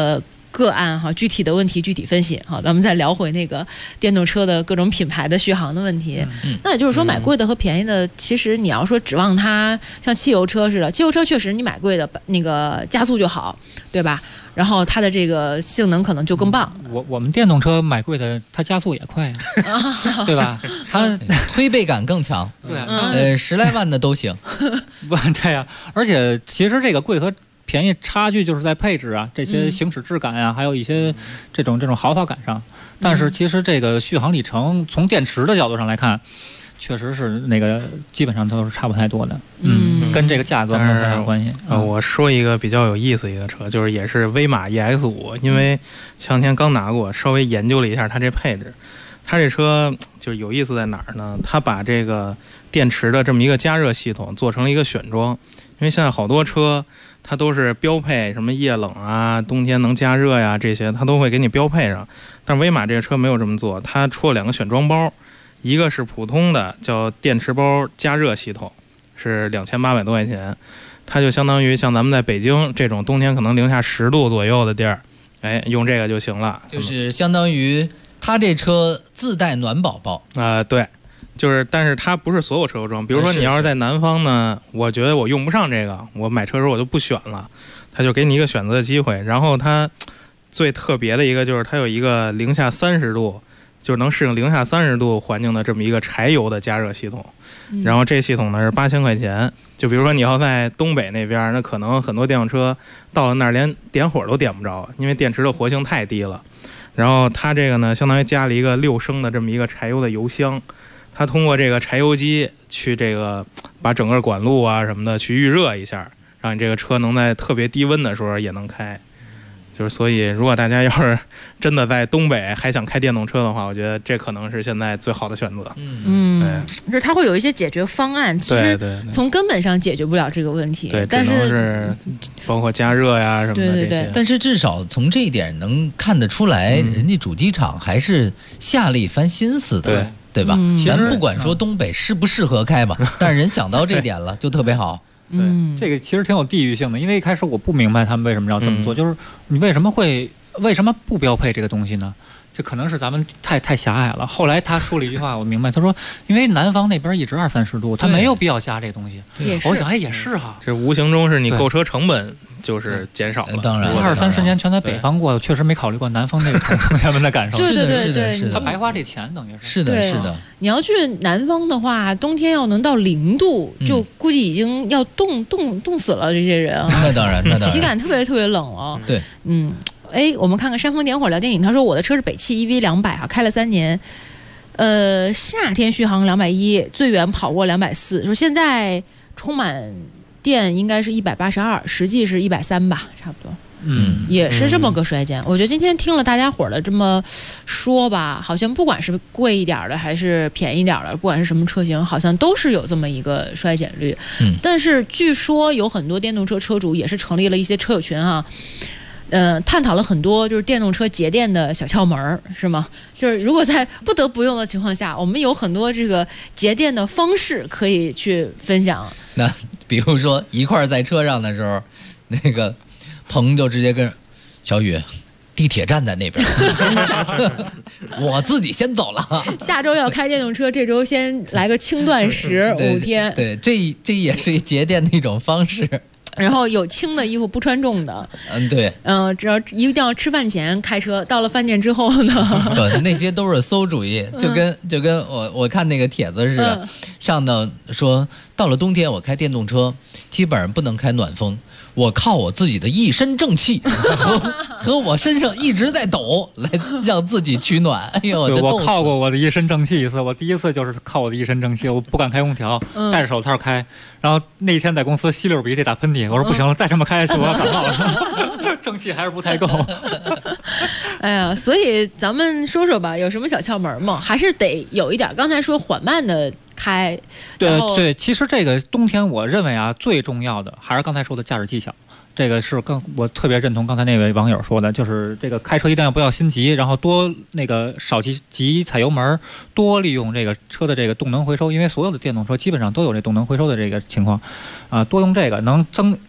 个案哈，具体的问题具体分析。好，咱们再聊回那个电动车的各种品牌的续航的问题。那也就是说，买贵的和便宜的，其实你要说指望它像汽油车似的，汽油车确实你买贵的那个加速就好，对吧？然后它的这个性能可能就更棒。 我们电动车买贵的，它加速也快呀，对吧？它推背感更强。 对啊 ，10来万的都行。 不，对呀，而且其实这个贵和便宜差距就是在配置啊，这些行驶质感啊，还有一些这种豪华感上。但是其实这个续航里程，从电池的角度上来看，确实是那个基本上都是差不太多的。跟这个价格没有太大关系。 我说一个比较有意思一个车，就是也是威马 EX5，因为前两天刚拿过，稍微研究了一下它这配置。它这车就是有意思在哪儿呢？它把这个电池的这么一个加热系统做成了一个选装，因为现在好多车它都是标配什么液冷啊，冬天能加热呀，这些它都会给你标配上。但是威马这个车没有这么做，它出了2个选装包，一个是普通的叫电池包加热系统，是2800多块钱，它就相当于像咱们在北京这种冬天可能零下10度左右的地儿，用这个就行了， 就是相当于它这车自带暖宝宝对，就是但是它不是所有车都装，比如说你要是在南方呢，我觉得我用不上这个，我买车时候我就不选了，它就给你一个选择的机会。然后它最特别的一个就是它有一个零下30度，就是能适应零下30度环境的这么一个柴油的加热系统。然后这系统呢是8000块钱，就比如说你要在东北那边，那可能很多电动车到了那儿连点火都点不着，因为电池的活性太低了。然后它这个呢，相当于加了一个6升的这么一个柴油的油箱，它通过这个柴油机去这个把整个管路啊什么的去预热一下，让你这个车能在特别低温的时候也能开。就是所以，如果大家要是真的在东北还想开电动车的话，我觉得这可能是现在最好的选择。 就是它会有一些解决方案，其实从根本上解决不了这个问题。 对， 但是包括加热呀什么的这些。 但是至少从这一点能看得出来，人家主机厂还是下了一番心思的，对吧？咱不管说东北适不适合开吧，但是人想到这点了，就特别好。 对，这个其实挺有地域性的，因为一开始我不明白他们为什么要这么做，就是你为什么不标配这个东西呢？这可能是咱们太狭隘了。后来他说了一句话，我明白，他说因为南方那边一直20-30度，他没有必要加这个东西。我想也是哈， 这无形中是你购车成本就是减少了。 当然 ，20-30年全在北方过，确实没考虑过南方那个同学们的感受。 对， 他白花这钱等于是的。 你要去南方的话，冬天要能到0度，就估计已经要冻死了这些人啊。 那当然， 体感特别冷了。 对， 我们看看煽风点火聊电影。他说我的车是北汽 EV200啊，开了3年，夏天续航210，最远跑过240。说现在充满电应该是182，实际是130吧，差不多。也是这么个衰减。我觉得今天听了大家伙的这么说吧，好像不管是贵一点的还是便宜点的，不管是什么车型，好像都是有这么一个衰减率。但是据说有很多电动车车主也是成立了一些车友群啊。探讨了很多就是电动车节电的小窍门，是吗？就是如果在不得不用的情况下，我们有很多这个节电的方式可以去分享。 那比如说一块在车上的时候，那个鹏就直接跟小雨，地铁站在那边，我自己先走了。 下周要开电动车，这周先来个轻断食5天。 对，这也是节电的一种方式。 然后有轻的衣服不穿重的， 对， 只要一定要吃饭前开车，到了饭店之后呢， 那些都是馊主意，就跟我看那个帖子似的，上头说到了冬天我开电动车，基本上不能开暖风。我靠我自己的一身正气和我身上一直在抖来让自己取暖。哎呦， 我靠过我的一身正气一次，我第一次就是靠我的一身正气，我不敢开空调，戴着手套开，然后那天在公司吸溜鼻涕打喷嚏，我说不行了，再这么开下去我要感冒了，正气还是不太够。 哎呀，所以咱们说说吧，有什么小窍门吗？还是得有一点，刚才说缓慢的开。 对，其实这个冬天我认为啊，最重要的还是刚才说的驾驶技巧。这个是我特别认同刚才那位网友说的，就是这个开车一定要不要心急，然后多少急踩油门，多利用这个车的这个动能回收，因为所有的电动车基本上都有这动能回收的这个情况，多用这个能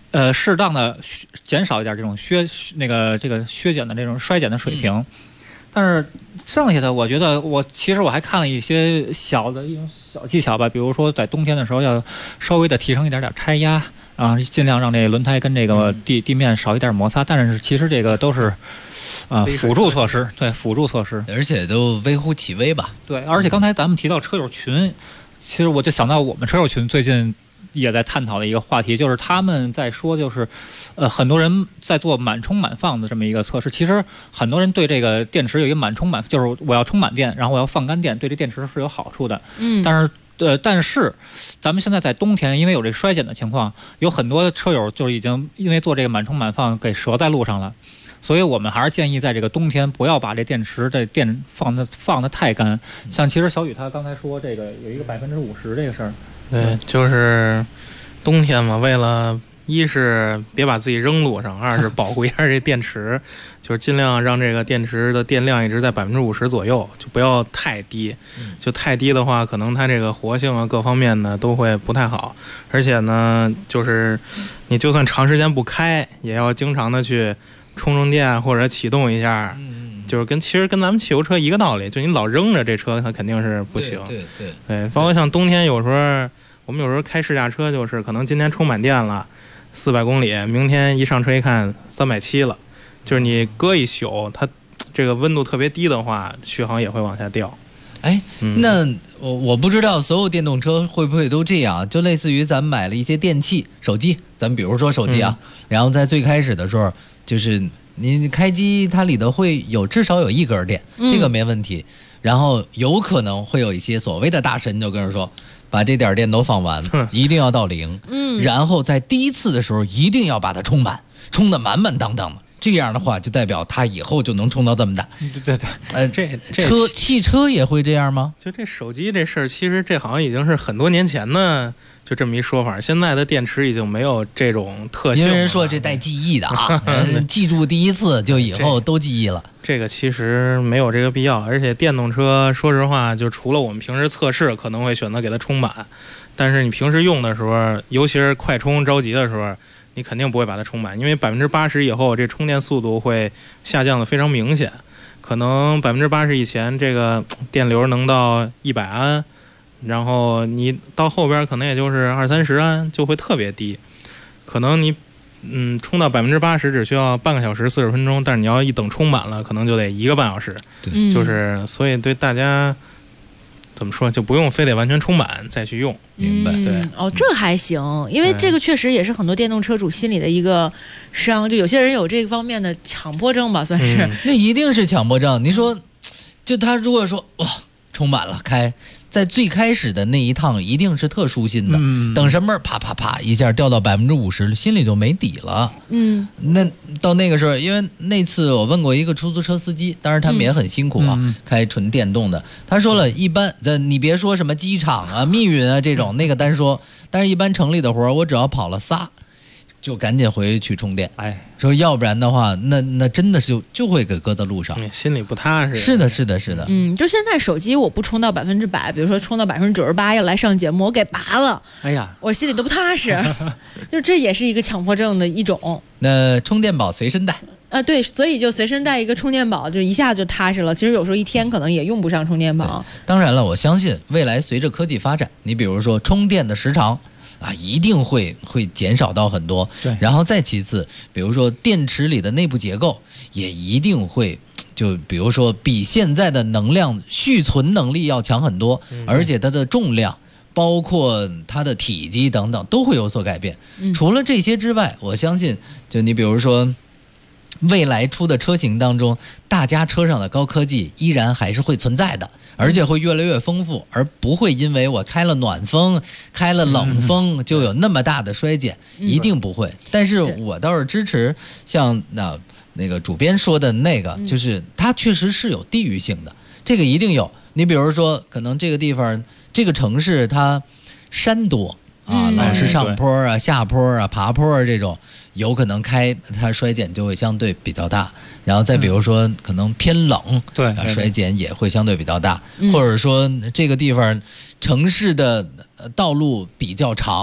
适当的减少一点这种削减的这种衰减的水平。但是剩下的，我觉得其实我还看了一些一种小技巧吧，比如说在冬天的时候要稍微的提升一点胎压啊，尽量让这轮胎跟这个地面少一点摩擦。但是其实这个都是辅助措施，对，辅助措施， 而且都微乎其微吧。 对，而且刚才咱们提到车友群，其实我就想到我们车友群最近也在探讨的一个话题，就是他们在说，就是很多人在做满充满放的这么一个测试。其实很多人对这个电池有一个满充满，就是我要充满电，然后我要放干电，对这电池是有好处的。但是咱们现在在冬天，因为有这衰减的情况，有很多车友就是已经因为做这个满充满放给折在路上了。所以我们还是建议在这个冬天不要把这电池的电放得太干。像其实小雨他刚才说这个有一个50%这个事儿。 对，就是冬天嘛，为了一是别把自己扔路上，二是保护一下这电池，就是尽量让这个电池的电量一直在50%左右，就不要太低。就太低的话，可能它这个活性啊各方面呢都会不太好。而且呢，就是你就算长时间不开，也要经常的去充电或者启动一下。就是其实跟咱们汽油车一个道理，就你老扔着这车，它肯定是不行。对，包括像冬天有时候我们有时候开试驾车，就是可能今天充满电了400公里，明天一上车一看370了，就是你搁一宿，它这个温度特别低的话，续航也会往下掉。 那我不知道所有电动车会不会都这样，就类似于咱们买了一些电器，手机，咱们比如说手机啊，然后在最开始的时候就是你开机，它里头会至少有1根电，这个没问题。然后有可能会有一些所谓的大神就跟人说，把这点电都放完，一定要到0，然后在第一次的时候一定要把它充满，充得满满当当的。这样的话就代表它以后就能充到这么大。 对， 汽车也会这样吗？ 就这手机这事儿，其实这好像已经是很多年前呢，就这么一说法。现在的电池已经没有这种特性了。 因为人说这带记忆的啊，记住第一次就以后都记忆了。 这个其实没有这个必要，而且电动车说实话，就除了我们平时测试可能会选择给它充满，但是你平时用的时候，尤其是快充着急的时候，你肯定不会把它充满，因为80%以后这充电速度会下降的非常明显，可能80%以前这个电流能到100安，然后你到后边可能也就是20-30安，就会特别低，可能你充到80%只需要半个小时40分钟，但是你要一等充满了，可能就得1个半小时。就是所以对大家怎么说，就不用非得完全充满再去用。 明白？ 对。 这还行，因为这个确实也是很多电动车主心里的一个伤，就有些人有这个方面的强迫症吧，算是。 那一定是强迫症。你说，就他如果说哇充满了开，在最开始的那一趟一定是特舒心的，等什么啪啪啪一下掉到50%，心里就没底了。那到那个时候，因为那次我问过一个出租车司机，当然他们也很辛苦啊，开纯电动的。他说了一般，你别说什么机场啊、密云啊这种，那个单说，但是一般城里的活，我只要跑了仨，就赶紧回去充电。说要不然的话，那真的是就会给搁在路上， 心里不踏实。 是的。 就现在手机我不充到100%，比如说充到98%要来上节目，我给拔了，我心里都不踏实。就这也是一个强迫症的一种。 那充电宝随身带。 对，所以就随身带一个充电宝，就一下就踏实了。其实有时候一天可能也用不上充电宝。 当然了，我相信未来随着科技发展，你比如说充电的时长一定会减少到很多。 对， 然后再其次，比如说电池里的内部结构也一定会，就比如说比现在的能量续存能力要强很多，而且它的重量，包括它的体积等等都会有所改变。除了这些之外，我相信就你比如说未来出的车型当中，大家车上的高科技依然还是会存在的，而且会越来越丰富，而不会因为我开了暖风、开了冷风就有那么大的衰减，一定不会。但是我倒是支持像那个主编说的那个，就是它确实是有地域性的，这个一定有。你比如说，可能这个地方、这个城市它山多老是上坡啊、下坡啊、爬坡啊这种，有可能它衰减就会相对比较大。然后再比如说，可能偏冷，衰减也会相对比较大。或者说这个地方城市的道路比较长，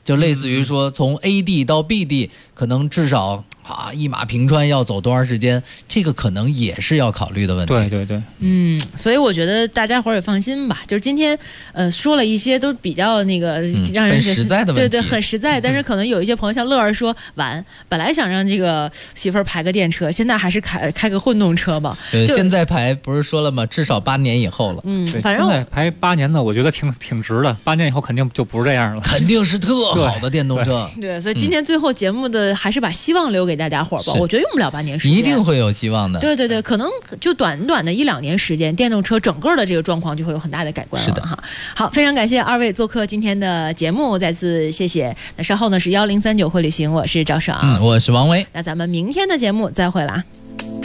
就类似于说从 A 地到 B 地，可能至少一马平川要走多长时间，这个可能也是要考虑的问题。 对对对， 所以我觉得大家伙儿也放心吧。就是今天说了一些都比较那个让人很实在的问题， 对，很实在。但是可能有一些朋友像乐儿说，本来想让这个媳妇儿排个电车，现在还是开个混动车吧。 现在排不是说了吗？至少8年以后了。 反正现在排8年的，我觉得挺值的。8年以后肯定就不是这样了， 肯定是特好的电动车。 对，所以今天最后节目的还是把希望留给大家伙儿吧。我觉得用不了8年时间， 一定会有希望的。 对对对，可能就短的1-2年时间，电动车整个的这个状况就会有很大的改观了。 是的哈。好，非常感谢2位做客今天的节目，再次谢谢。那稍后呢是1039会旅行，我是赵爽， 我是王威。 那咱们明天的节目再会啦。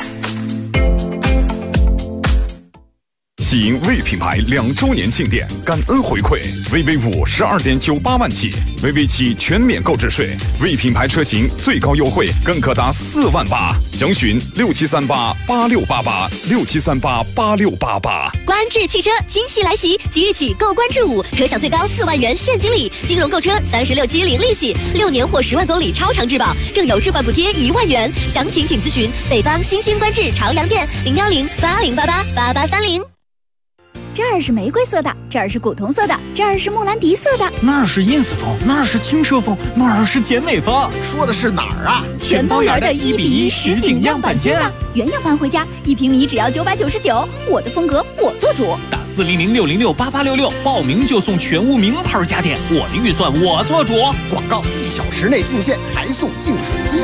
喜迎魏品牌2周年庆典，感恩回馈。VV5 12.98万起，VV7全免购置税，魏品牌车型最高优惠更可达4万8。详询67388688，67388688。 观致汽车惊喜来袭，即日起购观致5，可享最高4万元现金礼，金融购车36期零利息，6年或10万公里超长质保，更有置换补贴1万元。详情请咨询北方新兴观致朝阳店01080888830。 这儿是玫瑰色的，这儿是古铜色的，这儿是木兰迪色的， 那儿是 ins 风，那儿是轻奢风，那儿是简美风。说的是哪儿啊？ 全包圆的1:1实景样板间啊！原样搬回家，1平米只要999，我的风格我做主。 打400-606-8866，报名就送全屋名牌家电，我的预算我做主。 广告1小时内进线，还送净水机。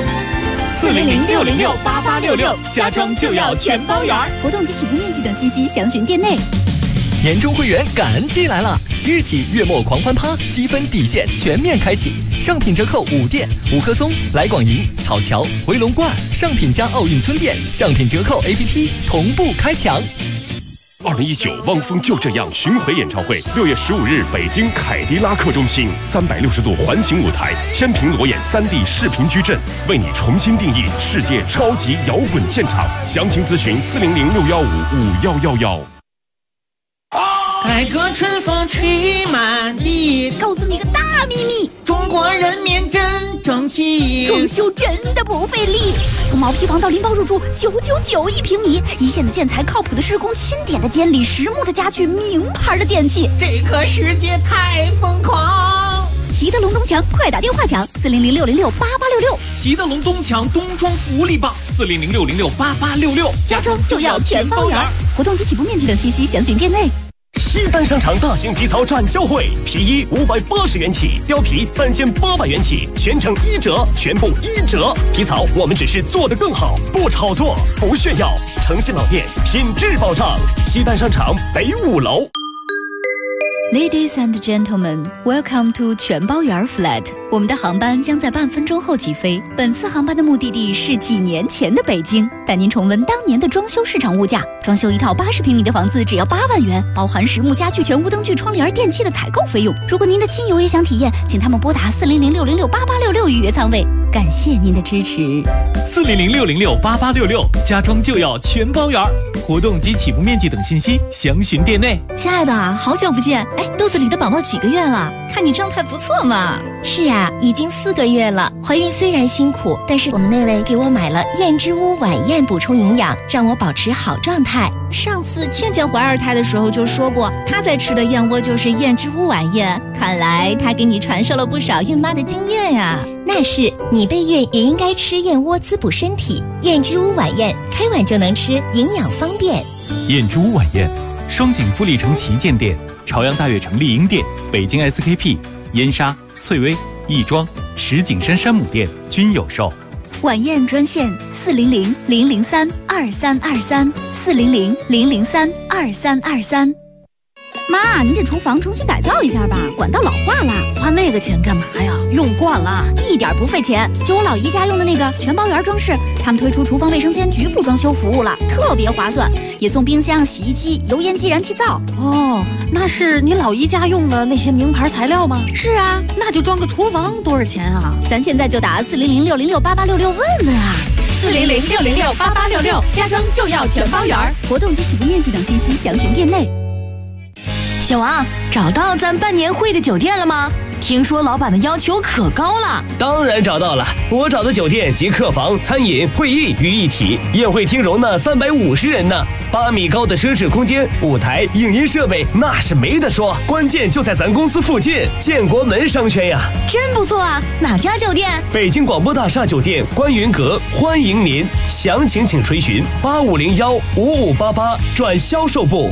400-606-8866，家装就要全包圆。 活动及起步面积等信息详询店内。 年终会员感恩季来了，即日起月末狂欢趴积分底线全面开启，上品折扣5店，5棵松、来广营、草桥、回龙观，上品加奥运村店，上品折扣 APP 同步开抢。 2019汪峰就这样巡回演唱会，6月15日北京凯迪拉克中心，360度环形舞台，千屏裸眼3D 视频矩阵，为你重新定义世界超级摇滚现场。详情咨询400-615-5111。 改革春风吹满地， 告诉你个大秘密， 中国人民真争气， 装修真的不费力。从毛坯房到拎包入住，9991平米，一线的建材，靠谱的施工，钦点的监理，实木的家具，名牌的电器， 这个世界太疯狂。 齐德龙东墙，快打电话抢400-606-8866。 齐德龙东墙冬装福利棒，400-606-8866， 家装就要全包圆。活动及起步面积等信息详询店内。 西单商场大型皮草展销会，皮衣580元起，貂皮3800元起，全程1折，全部1折。皮草我们只是做得更好，不炒作，不炫耀。诚信老店，品质保障。西单商场北5楼。 Ladies and gentlemen, welcome to 全包圆 flat。我们的航班将在半分钟后起飞。本次航班的目的地是几年前的北京，带您重温当年的装修市场物价。装修一套80平米的房子只要8万元，包含实木家具、全屋灯具、窗帘、电器的采购费用。如果您的亲友也想体验，请他们拨打400-606-8866预约舱位。感谢您的支持。 400-606-8866，家装就要全包圆。活动及起步面积等信息详询店内。 亲爱的，好久不见！哎，肚子里的宝宝几个月了？看你状态不错嘛。 是啊，已经4个月了。怀孕虽然辛苦，但是我们那位给我买了燕之屋晚宴补充营养，让我保持好状态。上次倩倩怀2胎的时候就说过，她在吃的燕窝就是燕之屋晚宴。 看来她给你传授了不少孕妈的经验呀。 那是，你备孕也应该吃燕窝滋补身体。燕之屋晚宴，开碗就能吃，营养方便。 燕之屋晚宴，双井富力城旗舰店、朝阳大悦城丽婴店、北京 SKP、燕莎、翠微、亦庄、石景山山姆店均有售。 晚宴专线400-003-2323，400-003-2323。 妈，您这厨房重新改造一下吧，管道老化了。 花那个钱干嘛呀？用惯了， 一点不费钱。就我老姨家用的那个全包圆装饰，他们推出厨房卫生间局部装修服务了，特别划算，也送冰箱、洗衣机、油烟机、燃气灶。 哦，那是你老姨家用的那些名牌材料吗？ 是啊， 那就装个厨房多少钱啊？ 咱现在就打400-606-8866问问啊。 400-606-8866，家装就要全包圆。 活动及起步面积等信息详询店内。 小王，找到咱办年会的酒店了吗？ 听说老板的要求可高了。 当然找到了，我找的酒店集客房、餐饮、会议于一体，宴会厅容纳350人呢，8米高的奢侈空间，舞台、影音设备那是没得说，关键就在咱公司附近，建国门商圈呀。 真不错啊，哪家酒店？ 北京广播大厦酒店观云阁，欢迎您，详情请垂询8501-5588转销售部。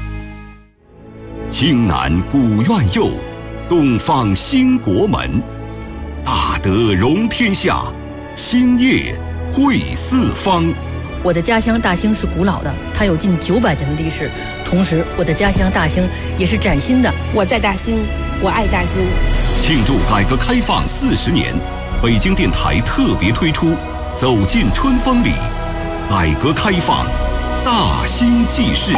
京南古苑右，东方兴国门，大德容天下，兴业汇四方。 我的家乡大兴是古老的，它有近900年的历史。同时，我的家乡大兴也是崭新的。 我在大兴，我爱大兴。 庆祝改革开放40年，北京电台特别推出《走进春风里》，改革开放大兴纪事。